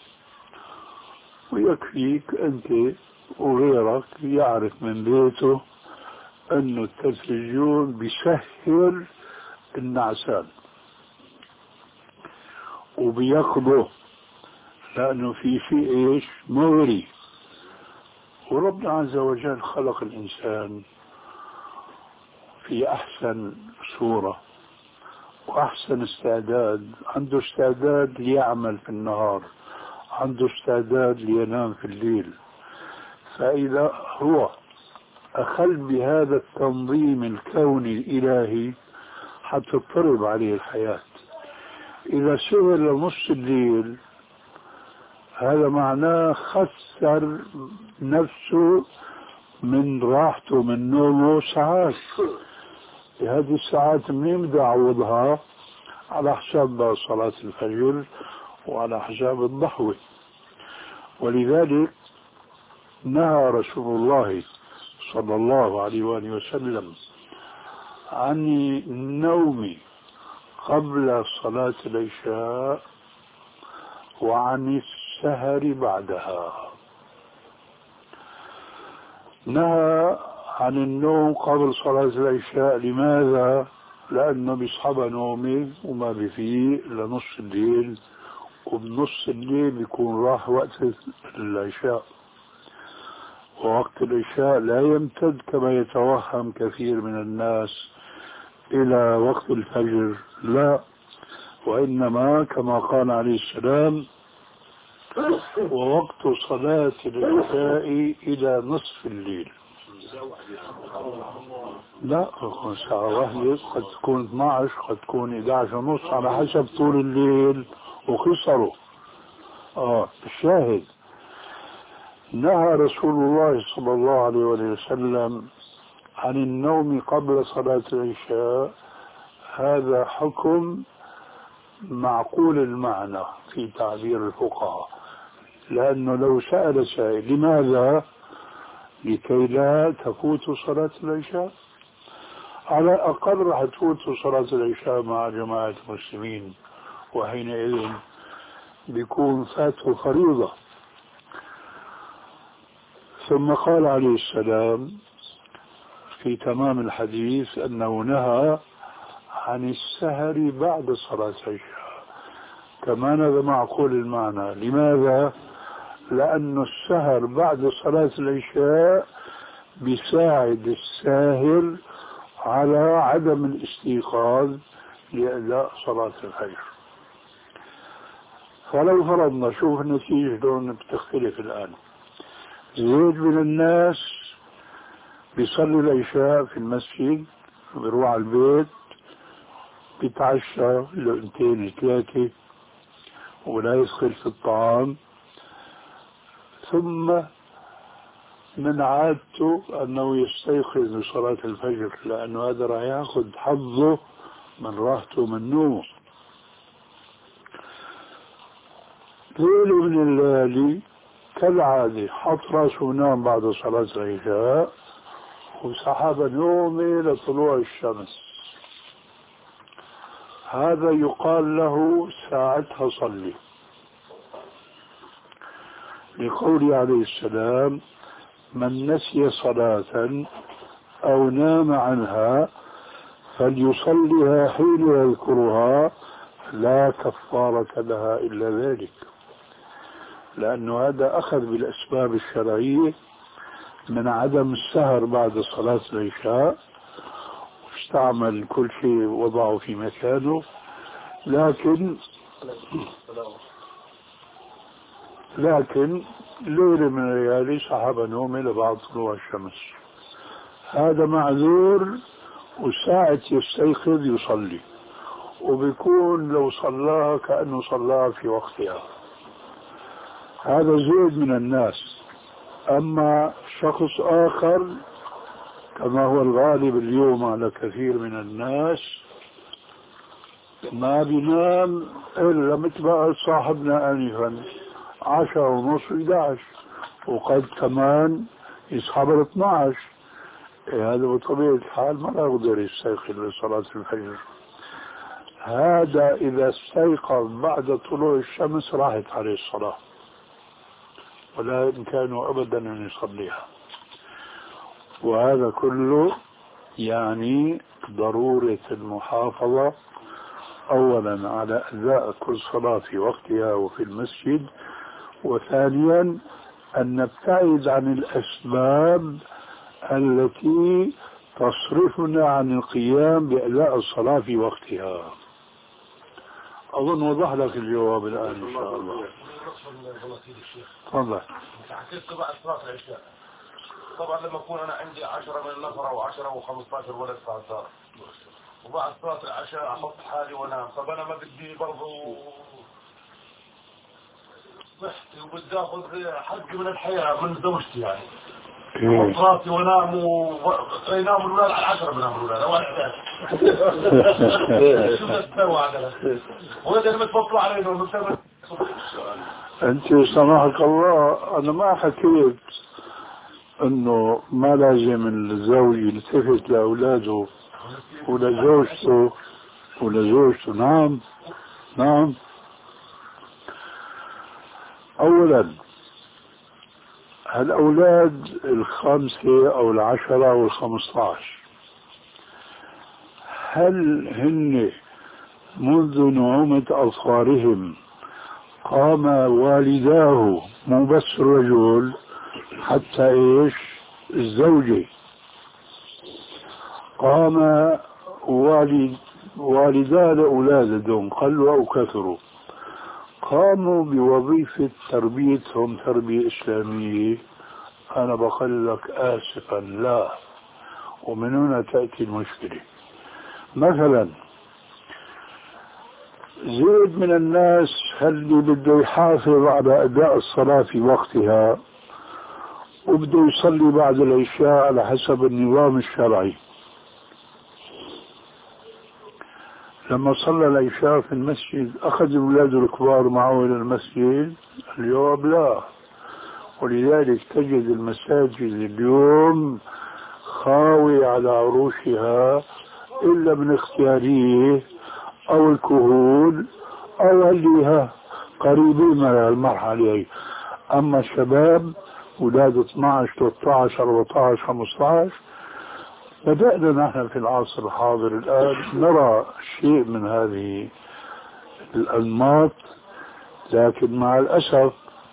ويكفيك أنت وغيرك يعرف من بيته أن التلفزيون بيسهر النعسان وبيقضه، لأنه في شيء إيش مغري. وربنا عز وجل خلق الإنسان في أحسن صورة وأحسن استعداد. عنده استعداد ليعمل في النهار، عنده استعداد لينام في الليل. فإذا هو أخل بهذا التنظيم الكوني الإلهي حتضطرب عليه الحياة. إذا سهر لنص الليل هذا معناه خسر نفسه من راحته من نومه ساعات. هذه الساعات منين بدي أعوضها؟ على حساب صلاة الفجر وعلى حساب الضحوة. ولذلك نهى رسول الله صلى الله عليه وآله وسلم عن النوم قبل صلاة العشاء وعن السهر بعدها. نهى عن النوم قبل صلاة العشاء. لماذا؟ لأنه بيصحبها نومي وما بفيه لنص الليل، وبنص الليل بيكون راح وقت العشاء، ووقت العشاء لا يمتد كما يتوهم كثير من الناس إلى وقت الفجر، لا، وإنما كما قال عليه السلام ووقت صلاة العشاء إلى نصف الليل. لا، ساعة واحدة، قد تكون اثنتا عشرة، قد تكون احدى عشرة ونص، على حسب طول الليل وخسروا. آه الشاهد نهى رسول الله صلى الله عليه وسلم عن النوم قبل صلاة العشاء. هذا حكم معقول المعنى في تعبير الفقهاء، لأنه لو سأل سائل لماذا؟ لكي لا تفوت صلاة العشاء، على الأقل راح تفوت صلاة العشاء مع جماعة المسلمين، وحينئذ بيكون فاته فريضة. ثم قال عليه السلام في تمام الحديث أنه نهى عن السهر بعد صلاة العشاء، كمان هذا معقول المعنى. لماذا؟ لأن السهر بعد صلاة العشاء بيساعد الساهر على عدم الاستيقاظ لأداء صلاة الفجر. فلو فرضنا، شوف النتيجة دون بتختلف الآن. زيد من الناس بيصلي العشاء في المسجد، بيروح على البيت بيتعشى لقمتين ثلاثة ولا يدخل في الطعام، ثم من عادته أنه يستيقظ لصلاة الفجر، لأنه هذا راح ياخذ حظه من راحته من نومه. ليلة من الليالي كالعادة حط راسه ونام بعد صلاة العشاء، وسحب نومه لطلوع الشمس. هذا يقال له ساعتها صلي، لقوله عليه السلام: من نسي صلاة أو نام عنها فليصليها حين يذكرها لا كفارة لها إلا ذلك. لأنه هذا أخذ بالأسباب الشرعية من عدم السهر بعد صلاة العشاء، واستعمل كل شيء وضعه في مكانه، لكن لكن ليلة من الليالي سحب نومه لبعد طلوع الشمس. هذا معذور، وساعة يستيقظ يصلي، وبيكون لو صلاها كأنه صلاها في وقتها. هذا زيد من الناس. أما شخص آخر كما هو الغالب اليوم على كثير من الناس ما بينام إلا مثل صاحبنا آنفا عشرة ونص إحدى عشر، وقد كمان يصحى بالاثنى عشر. إيه هذا بطبيعة الحال ما يقدر يستيقظ لصلاة الفجر. هذا إذا استيقظ بعد طلوع الشمس راحت عليه الصلاة، ولا يمكنه أبدا أن يصليها. وهذا كله يعني ضرورة المحافظة أولا على أداء كل صلاة في وقتها وفي المسجد، وثانيا أن نبتعد عن الأسباب التي تصرفنا عن القيام بأداء الصلاة في وقتها. أظن وضح لك الجواب الآن إن شاء الله. تفضل. حكيت بعد صلاة العشاء، طبعا لما أكون أنا عندي عشرة من النفر أو عشرة أو خمسة عشر ولد صار، وبعد صلاة العشاء أحط حالي وأنام. طب أنا ما بدي برضو صحتي وبدي أخذ حقي من الحياة من زوجتي، يعني أحط راسي وأنام وينام الولاد على عشرة بنام الولاد أو على إحدى عشر. شو تسوي هذا؟ وهذا اللي متفضل علينا ومتفضل. أنت سمحك الله، أنا ما حكيت أنه ما لازم الزوج يلتفت لأولاده ولزوجته ولزوجته. نعم نعم. أولا هالأولاد الخمسة أو العشرة أو الخمسة عشر، هل هن منذ نعومة أظفارهم قام والداه، مو بس الرجل، حتى إيش الزوجة، قام والد والدا لأولادهم قلوا أو كثروا، قاموا بوظيفة تربيتهم تربية إسلامية؟ أنا بقول لك آسفا لا. ومن هنا تأتي المشكلة. مثلا زيد من الناس اللي بده يحافظ على أداء الصلاة في وقتها وبده يصلي بعد العشاء على حسب النظام الشرعي. لما صلى العشاء في المسجد أخذ أولاده الكبار معه إلى المسجد؟ الجواب لا. ولذلك تجد المساجد اليوم خاوية على عروشها إلا من اختياريه أو الكهول أو اللي قريبين من المرحلة. أما الشباب أولاد اثناشر ثلاثة عشر أربعة عشر خمسة عشر بدأنا نحن في العصر الحاضر الآن نرى شيء من هذه الأنماط، لكن مع الأسف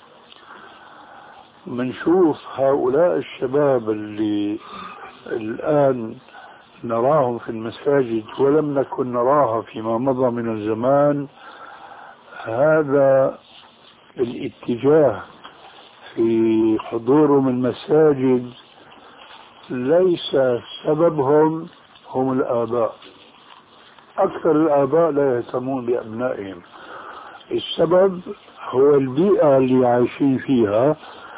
منشوف هؤلاء الشباب اللي الآن نراهم في المساجد ولم نكن نراها فيما مضى من الزمان. هذا الاتجاه في حضورهم المساجد ليس سببهم هم الآباء. أكثر الآباء لا يهتمون بأبنائهم، السبب هو البيئة اللي عايشين فيها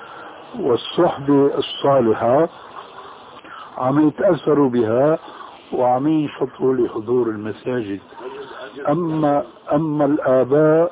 والصحبة الصالحة عم يتأثروا بها وعم ينشطوا لحضور المساجد. أما أما الآباء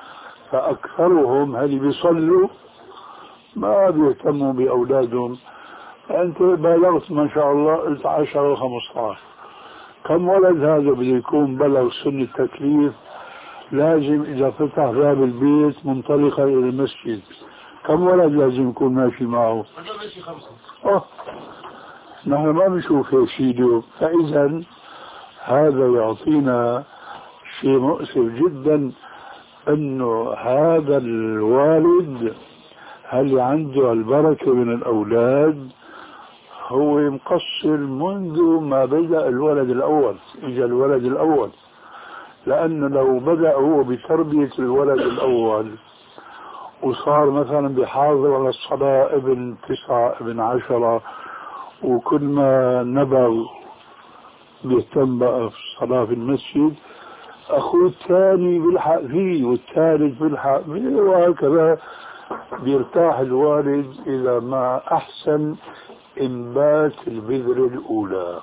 فأكثرهم هل بيصلوا ما بيهتموا بأولادهم. أنت بلغت ما شاء الله قلت عشرة وخمسة عشر، كم ولد هذا بده يكون بلغ سن التكليف لازم إذا فتح باب البيت منطلقا إلى المسجد كم ولد لازم يكون ماشي معه؟ أوه. نحن ما بنشوف هيك شيء اليوم. فإذا هذا يعطينا شيء مؤسف جدا أنه هذا الوالد هل عنده البركة من الأولاد هو مقصر منذ ما بدأ الولد الأول. إجا الولد الأول، لأنه لو بدأ هو بتربية الولد الأول وصار مثلا بيحافظ على الصلاة ابن تسعة ابن عشرة وكل ما نبغ بيهتم بقى في الصلاة في المسجد، أخوه الثاني بيلحق فيه والثالث بيلحق فيه وهكذا. بيرتاح الوالد إذا ما أحسن إنبات البذرة الأولى.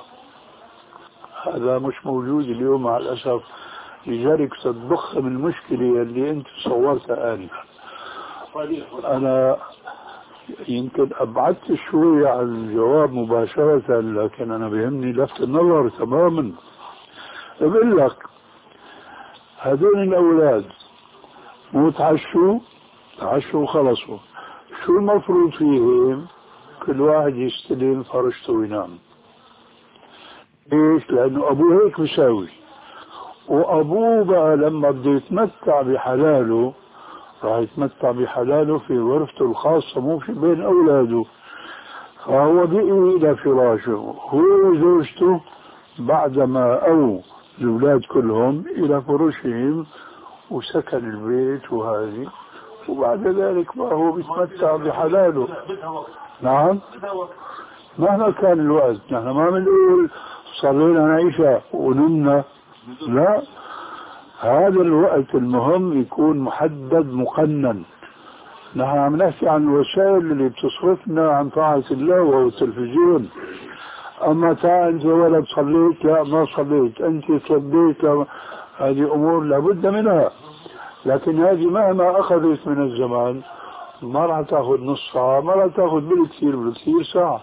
هذا مش موجود اليوم مع الأسف، لذلك ستضخم المشكلة اللي أنت صورتها آنفا. أنا يمكن أبعدت شوي عن الجواب مباشرة، لكن أنا بيهمني لفت النظر تماما. بقول لك هذول الأولاد مو تعشوا تعشوا وخلصوا، شو المفروض فيهم؟ كل واحد يستلم فرشته وينام. ليش؟ لأنه أبوه هيك بيساوي، وأبوه بقى لما بده يتمتع بحلاله راح يتمتع بحلاله في غرفته الخاصة مو في بين أولاده. فهو بقي إلى فراشه هو وزوجته بعدما أو الأولاد كلهم إلى فرشهم وسكن البيت وهذه، وبعد ذلك ما هو بيتمتع بحلاله. نعم مهما كان الوقت. نحن ما بنقول صلينا العشاء ونمنا، لا، هذا الوقت المهم يكون محدد مقنن. نحن عم نحكي عن الوسائل اللي بتصرفنا عن طاعة الله وهو التلفزيون. أما تعال أنت ولد صليت، لا ما صليت، أنت صليت، هذه أمور لابد منها. لكن هذه مهما أخذت من الزمان ما راح تاخذ نص ساعة، ما راح تاخذ بالكثير بالكثير ساعة.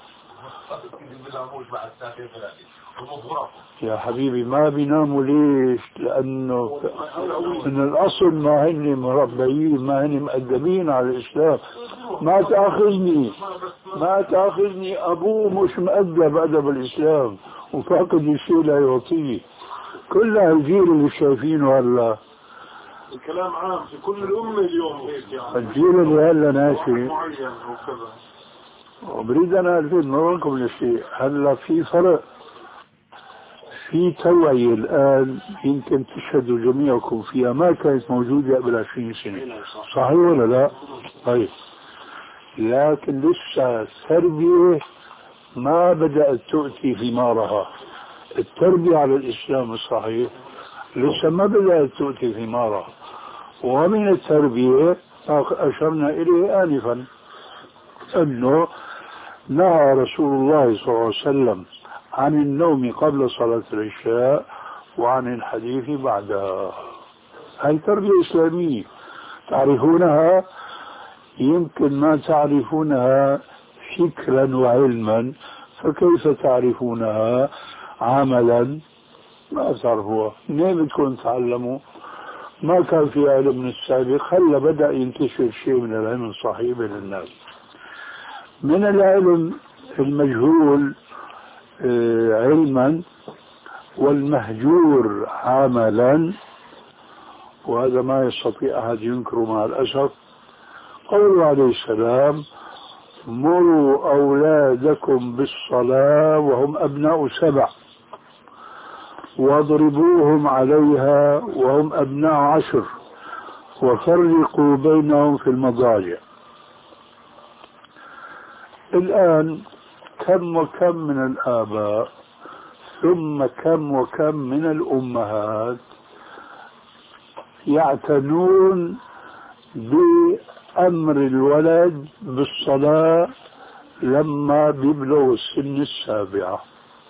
يا حبيبي ما بيناموا ليش؟ لأنه من الأصل ما هن مربيين، ما هن مؤدبين على الإسلام. ما تأخذني ما تأخذني أبوه مش مؤدب أدب الإسلام وفاقد الشيء لا يعطيه. كل الجيل اللي شايفينه هلا الكلام عام في كل الأمة اليوم هيك يعني. الجيل اللي هلا ناشي وبريد أنا ألفت نظركم لشيء. هلا في فرق في توعية الآن يمكن تشهدوا جميعكم فيها ما كانت موجودة قبل عشرين سنة، صحيح ولا لا؟ طيب، لكن لسه التربية ما بدأت تؤتي ثمارها. التربية على الإسلام الصحيح لسه ما بدأت تؤتي ثمارها. ومن التربية أشرنا إليه آنفا أنه نهى رسول الله صلى الله عليه وسلم عن النوم قبل صلاة العشاء وعن الحديث بعدها. هذه تربية إسلامية تعرفونها، يمكن ما تعرفونها فكرا وعلما، فكيف تعرفونها عملا؟ ما تعرفوها. منين بدكم تعلموا؟ ما كان في علم من السابق، هلا بدأ ينتشر شيء من العلم الصحيح بين الناس. من العلم المجهول علما والمهجور عملا، وهذا ما يستطيع أحد ينكره مع الأسف، قوله عليه السلام: مروا أولادكم بالصلاة وهم أبناء سبع واضربوهم عليها وهم أبناء عشر وفرقوا بينهم في المضاجع. الآن كم وكم من الآباء ثم كم وكم من الأمهات يعتنون بأمر الولد بالصلاة لما بيبلغ السن السابعة،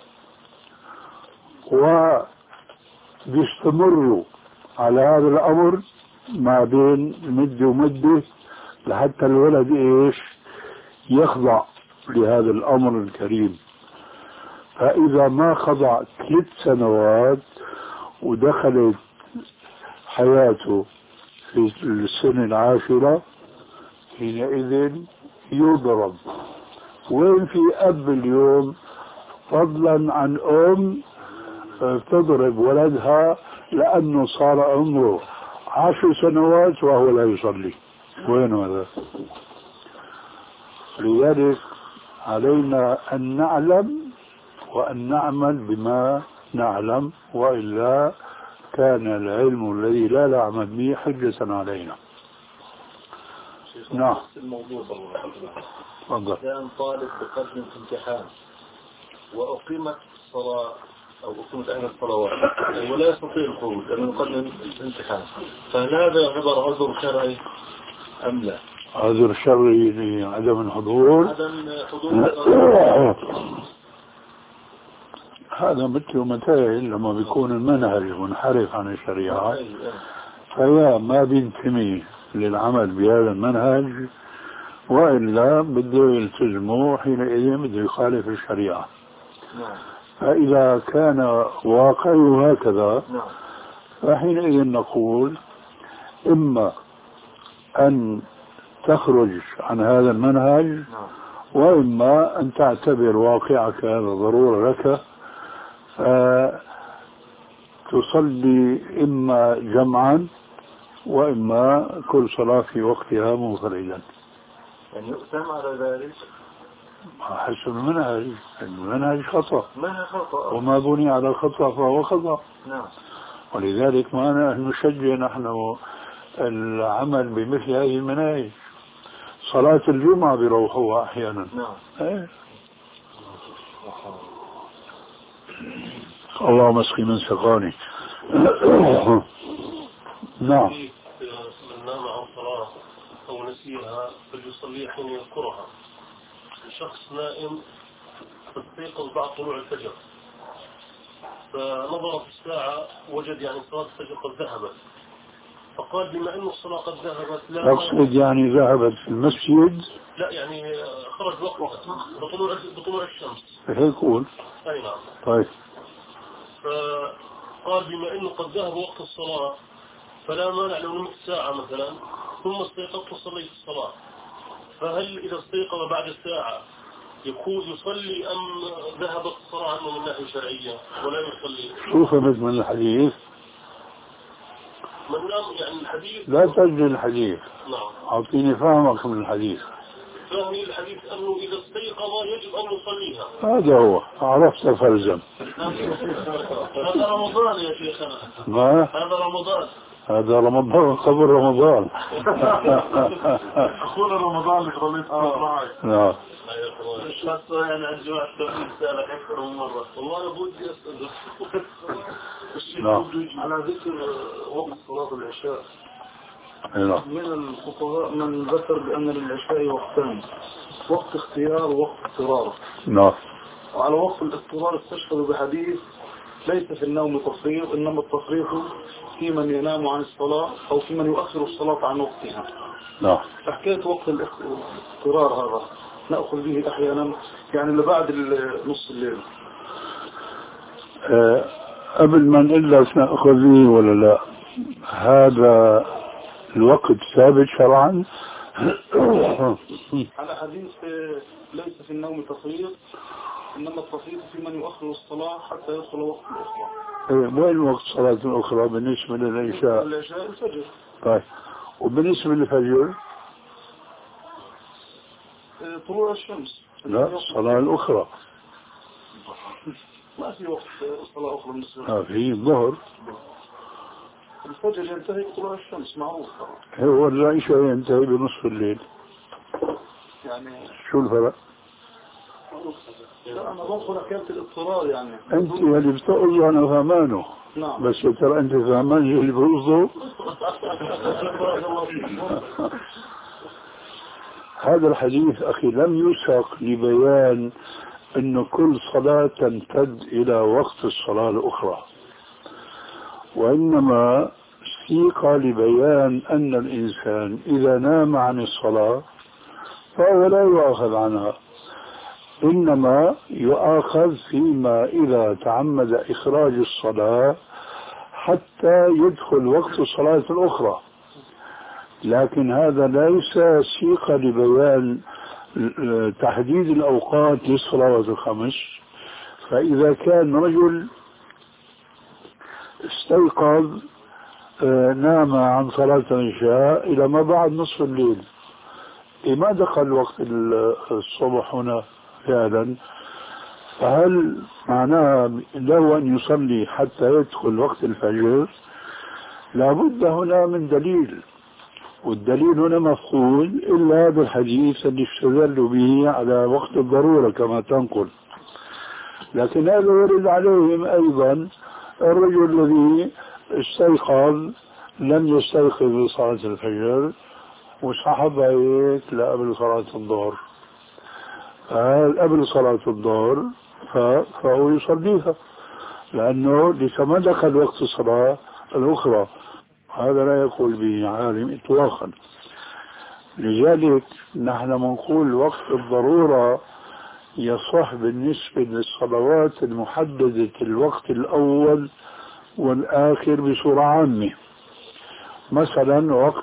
وبيستمروا على هذا الأمر ما بين مدة ومدة لحتى الولد إيش يخضع لهذا الأمر الكريم. فإذا ما خضع ثلاث سنوات ودخلت حياته في السنة العاشرة حينئذ يضرب. وين في أب اليوم فضلا عن أم تضرب ولدها لأنه صار عمره عشر سنوات وهو لا يصلي؟ وين هذا؟ لذلك علينا أن نعلم وأن نعمل بما نعلم، وإلا كان العلم الذي لا نعمل به حجة علينا. نعم. الموضوع تفضل. كان طالب بقدم امتحان وأقيمت الصلاة أو أقيمت أين الصلوات ولا يستطيع الخروج لأنه يقدم الامتحان، فهل هذا يعتبر عذر شرعي أم لا؟ عذر شرعي لعدم الحضور؟ عدم حضور هذا مثل متى لما بيكون المنهج منحرف عن الشريعة فيا ما بينتمي للعمل بهذا المنهج، وإلا بده يلتزمه حينئذ بده يخالف الشريعة. فإذا كان واقعه هكذا فحينئذ نقول إما أن تخرج عن هذا المنهج وإما أن تعتبر واقعك هذا ضرورة لك تصلي إما جمعا وإما كل صلاة في وقتها منفردا. يعني يؤتم على ذلك حسب المنهج. المنهج خطأ، ما خطأ، وما بني على خطأ فهو خطأ. نعم. ولذلك ما نشجع نحن العمل بمثل هذه المناهج. صلاة الجمعة بروحوها أحيانا. نعم. ايه. اللهم اسقي من سقاني. نعم. من نام عن صلاة أو نسيها فليصلي حين يذكرها. شخص نائم فاستيقظ بعد طلوع الفجر، فنظر في الساعة وجد يعني صلاة الفجر قد ذهبت، فقال بما أن الصلاة قد ذهبت لا أقصد يعني ذهبت في المسجد؟ لا يعني خرج وقتها بطلوع بطلوع الشمس. هيك يقول. أي نعم. طيب. فقال بما أنه قد ذهب وقت الصلاة فلا مانع لو نمت ساعة مثلا ثم استيقظت وصليت الصلاة، فهل إذا استيقظ بعد الساعة يكون يصلي أم ذهبت الصلاة عنه من ناحية شرعية ولا يصلي؟ شو فهمت من الحديث؟ من نام يعني الحديث لا تجري الحديث. نعم. أعطيني فهمك من الحديث. فهمي الحديث أنه إذا استيقظ يجب أن يصليها. هذا هو، عرفت فلزم. هذا رمضان يا شيخنا. ما؟ هذا رمضان. هذا رمضان قبل رمضان. أخونا رمضان اللي قرنيت معك. نعم. مش هسه يعني عن جماعة التوحيد سألك أكثر من مرة، والله أنا بودي أسأل الشيخ على ذكر وقت صلاة العشاء. نعم. من الفقهاء من ذكر بأن للعشاء وقتان، وقت اختيار ووقت اضطرار. نعم. وعلى وقت الاضطرار استشهد بحديث ليس في النوم تفريط، إنما التفريط في من ينام عن الصلاة أو في من يؤخر الصلاة عن وقتها. نعم. حكاية وقت الاضطرار هذا نأخذ به أحيانا يعني لبعد نص الليل. أه قبل ما نقول لك نأخذ به ولا لا، هذا الوقت ثابت شرعا؟ على حديث ليس في النوم تفريط، إنما التفريط في من يؤخر الصلاة حتى يدخل وقت الأخرى. وين وقت صلاة الأخرى بالنسبة للعشاء؟ العشاء الفجر. طيب، وبالنسبة للفجر؟ طلوع الشمس. لا، الصلاة الأخرى. ما في وقت صلاة أخرى بالنسبة آه في الظهر. الفجر ينتهي بطلوع الشمس معروف. هو العشاء ينتهي بنصف الليل. يعني شو الفرق؟ لا أنا بدخل حكاية الاضطرار يعني. أنت اللي بتقصده أنا فهمانه. نعم. بس ترى أنت فهمان اللي بقصده. هذا الحديث أخي لم يسق لبيان أن كل صلاة تمتد إلى وقت الصلاة الأخرى، وإنما سيق لبيان أن الإنسان إذا نام عن الصلاة فهو لا يؤاخذ عنها، إنما يؤاخذ فيما إذا تعمد إخراج الصلاة حتى يدخل وقت الصلاة الأخرى. لكن هذا ليس سيق لبيان تحديد الأوقات للصلوات الخمس. فإذا كان رجل استيقظ نام عن صلاة العشاء إلى ما بعد نصف الليل، ما دخل وقت الصبح هنا فعلا، فهل معناه له أن يصلي حتى يدخل وقت الفجر؟ لابد هنا من دليل، والدليل هنا مفقود إلا هذا الحديث اللي استدلوا به على وقت الضرورة كما تنقل. لكن هذا يرد عليهم أيضا الرجل الذي استيقظ لم يستيقظ لصلاة الفجر وسحب هيك لقبل صلاة الظهر، قبل صلاة الظهر فهو يصليها لأنه لسه ما دخل وقت الصلاة الأخرى. هذا لا يقول به عالم إطلاقا. لذلك نحن نقول وقت الضرورة يصح بالنسبة للصلوات المحددة الوقت الأول والآخر بصورة عامة. مثلا وقت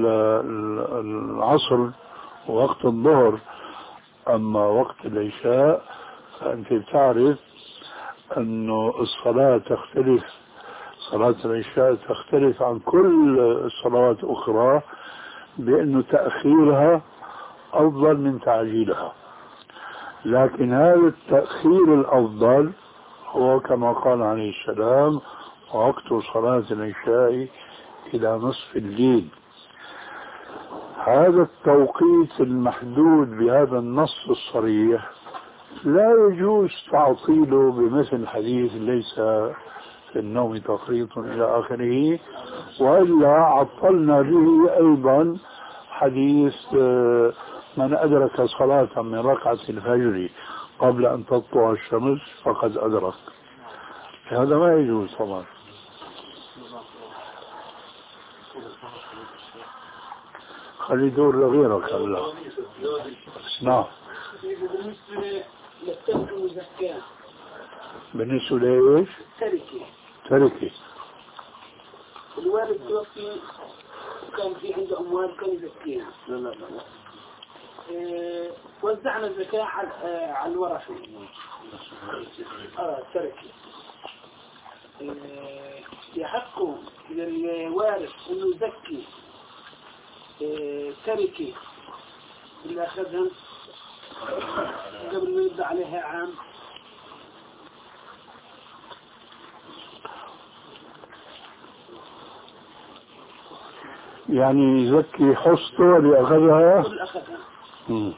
العصر ووقت الظهر. أما وقت العشاء فأنت بتعرف أنه الصلاة تختلف، صلاة العشاء تختلف عن كل الصلوات الأخرى بأنه تأخيرها أفضل من تعجيلها. لكن هذا التأخير الأفضل هو كما قال عليه السلام وقت صلاة العشاء إلى نصف الليل. هذا التوقيت المحدود بهذا النص الصريح لا يجوز تعطيله بمثل حديث ليس في النوم تفريط إلى آخره، وإلا عطلنا به أيضا حديث من أدرك صلاة من ركعة الفجر قبل أن تطلع الشمس فقد أدرك. هذا ما يجوز طبعا. خلي دور لغيرك هلا. نعم. بالنسبة للترك والزكاة. بالنسبة لإيش؟ تركة. تركة. الوالد توفي كان في عنده أموال كان يزكيها. لا لا لا. إيه وزعنا الزكاة على آه على الورثة. آه تركة. إيه يحق للوارث إنه يزكي إيه تركة اللي أخذها قبل ما يبدأ عليها عام. يعني يزكي حصته اللي أخذها. كل أخذها. مم.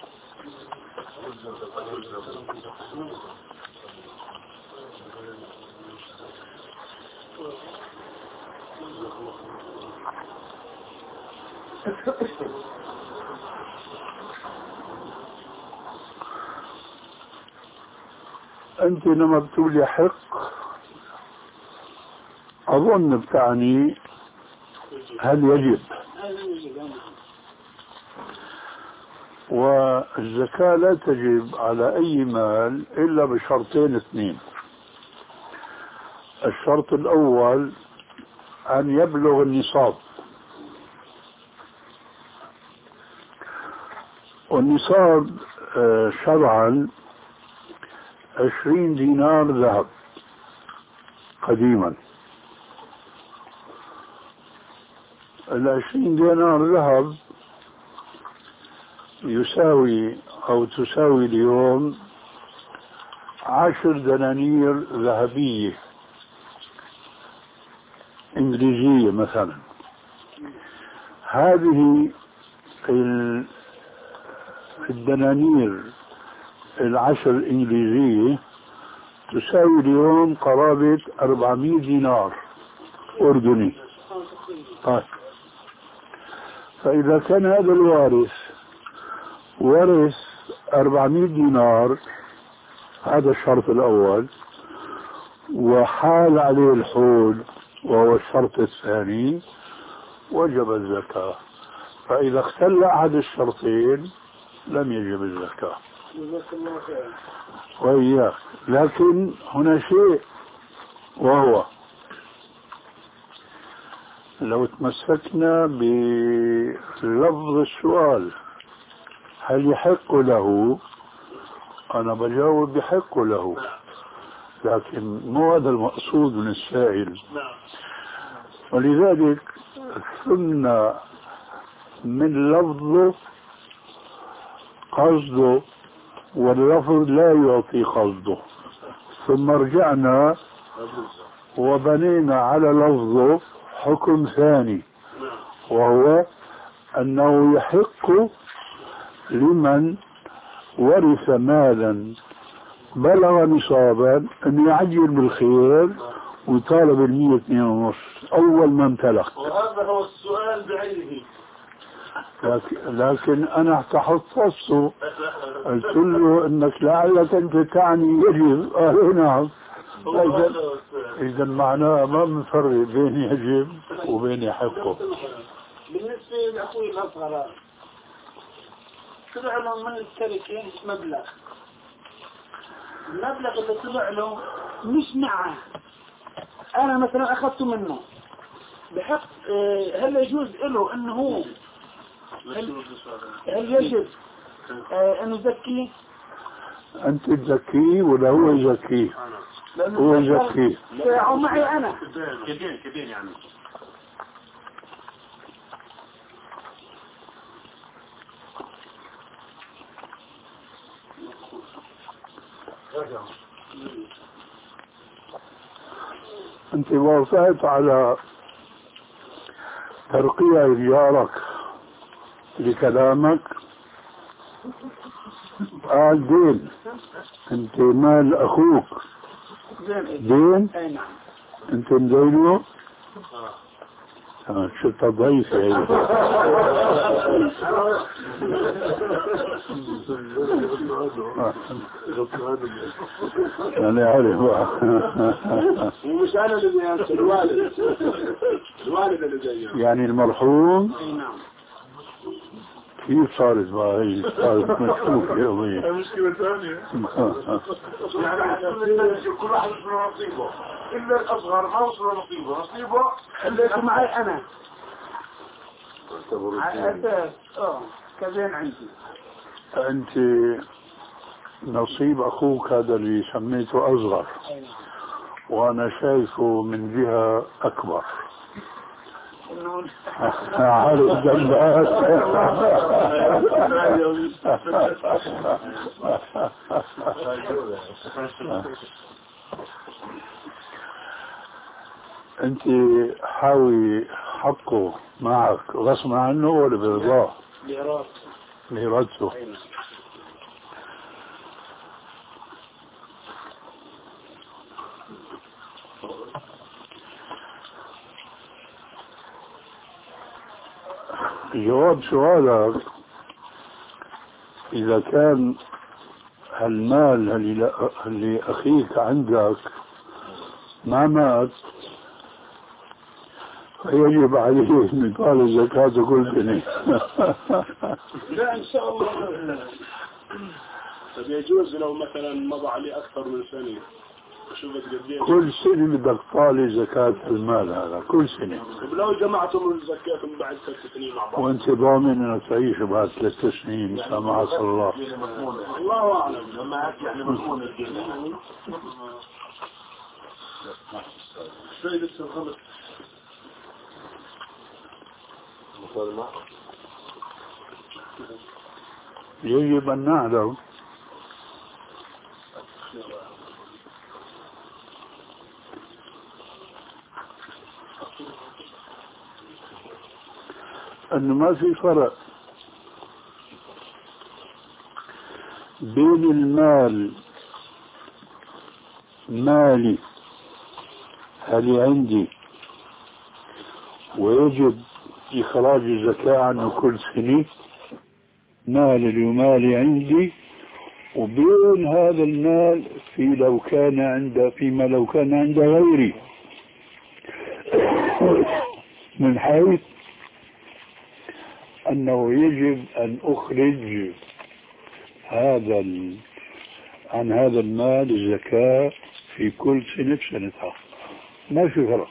أنت لما بتقول يحق أظن بتعني هل يجب، والزكاة لا تجب على أي مال إلا بشرطين اثنين. الشرط الأول أن يبلغ النصاب، والنصاب شرعا عشرين دينار ذهب قديما. العشرين دينار ذهب يساوي أو تساوي اليوم عشر دنانير ذهبية إنجليزية مثلا. هذه الدنانير العشر الإنجليزية تساوي اليوم قرابة أربعمائة دينار أردني. طيب، فإذا كان هذا الوارث ورث أربعمائة دينار، هذا الشرط الأول، وحال عليه الحول وهو الشرط الثاني، وجب الزكاة. فإذا اختل أحد الشرطين لم يجب الزكاة. وإياك، لكن هنا شيء، وهو لو تمسكنا بلفظ السؤال هل يحق له، أنا بجاوب يحق له، لكن مو هذا المقصود من السائل. ولذلك ثم من لفظه قصده، واللفظ لا يعطي قصده، ثم رجعنا وبنينا على لفظه حكم ثاني، وهو أنه يحق لمن ورث مالا بلغ نصابا أن يعجل بالخير ويطالب المية اثنين ونص أول ما امتلك. وهذا هو السؤال بعينه. لكن, لكن أنا تحفظته، قلت له أنك لعلك أنت تعني يجب. قال نعم. إذا إذا معناه ما بنفرق بين يجب وبين يحقه. بالنسبة لأخوي الأصغر طلع له من التركة مبلغ، المبلغ اللي طلع له مش معه، أنا مثلا أخذته منه، بحق هل يجوز له أنه هو هل, هل يجب أنه يزكيه؟ أنت تزكيه ولا هو يزكيه؟ هو يزكيه. أو معي أنا كدين كدين يعني. أنت وافقت على ترقية جارك لكلامك. قال دين، أنت مال أخوك دين، أنت مدينه. شفت ضيف يعني. أنا عارف. مش أنا اللي يعني الوالد الوالد اللي جاي يعني المرحوم. كيف صارت بقى هي؟ صارت مشكوكة يا ضيف. مشكلة ثانية. يعني كل واحد له نصيبه، إلا الأصغر ما وصل نصيبه، نصيبه اللي معي أنا على أساس اه كذين عندي. أنت نصيب أخوك هذا اللي سميته أصغر، وأنا شايفه من جهة أكبر. عارف جنبات. انت حاولي حقه معك غصب عنه ولا برضاه؟ لإرادة لإرادته. جواب سؤالك إذا كان المال اللي اللي أخيك عندك ما مات فيجب عليه أن يطالب الزكاة كل سنة. لا إن شاء الله. طب يجوز لو مثلا مضى عليه أكثر من سنة شوفت قديش كل سنة بدك تطالب زكاة المال هذا كل سنة. طب لو جمعتم زكاتهم بعد ثلاث سنين مع بعض وأنت ضامن أنك تعيش بعد ثلاث سنين سمع الله. الله أعلم. لما هات يعني مضمون الدين. سيد السلطان يجب أن نعلم أنه ما في فرق بين المال مالي هل عندي ويجب إخراج الزكاة عنه كل سنة، مال المال عندي، وبين هذا المال في لو كان عند فيما لو كان عند غيري من حيث أنه يجب أن أخرج هذا ال... عن هذا المال الزكاة في كل سنة بسنتها، ما في فرق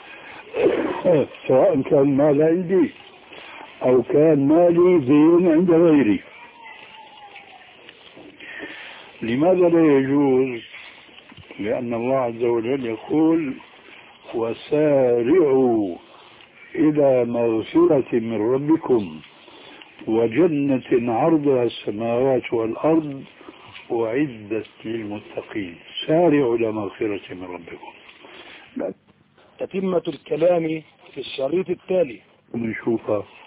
سواء كان مال عندي أو كان مالي دين عند غيري. لماذا لا يجوز؟ لأن الله عز وجل يقول وسارعوا إلى مغفرة من ربكم وجنة عرضها السماوات والأرض أعدت للمتقين. سارعوا إلى مغفرة من ربكم. تتمة الكلام في الشريط التالي نشوفها.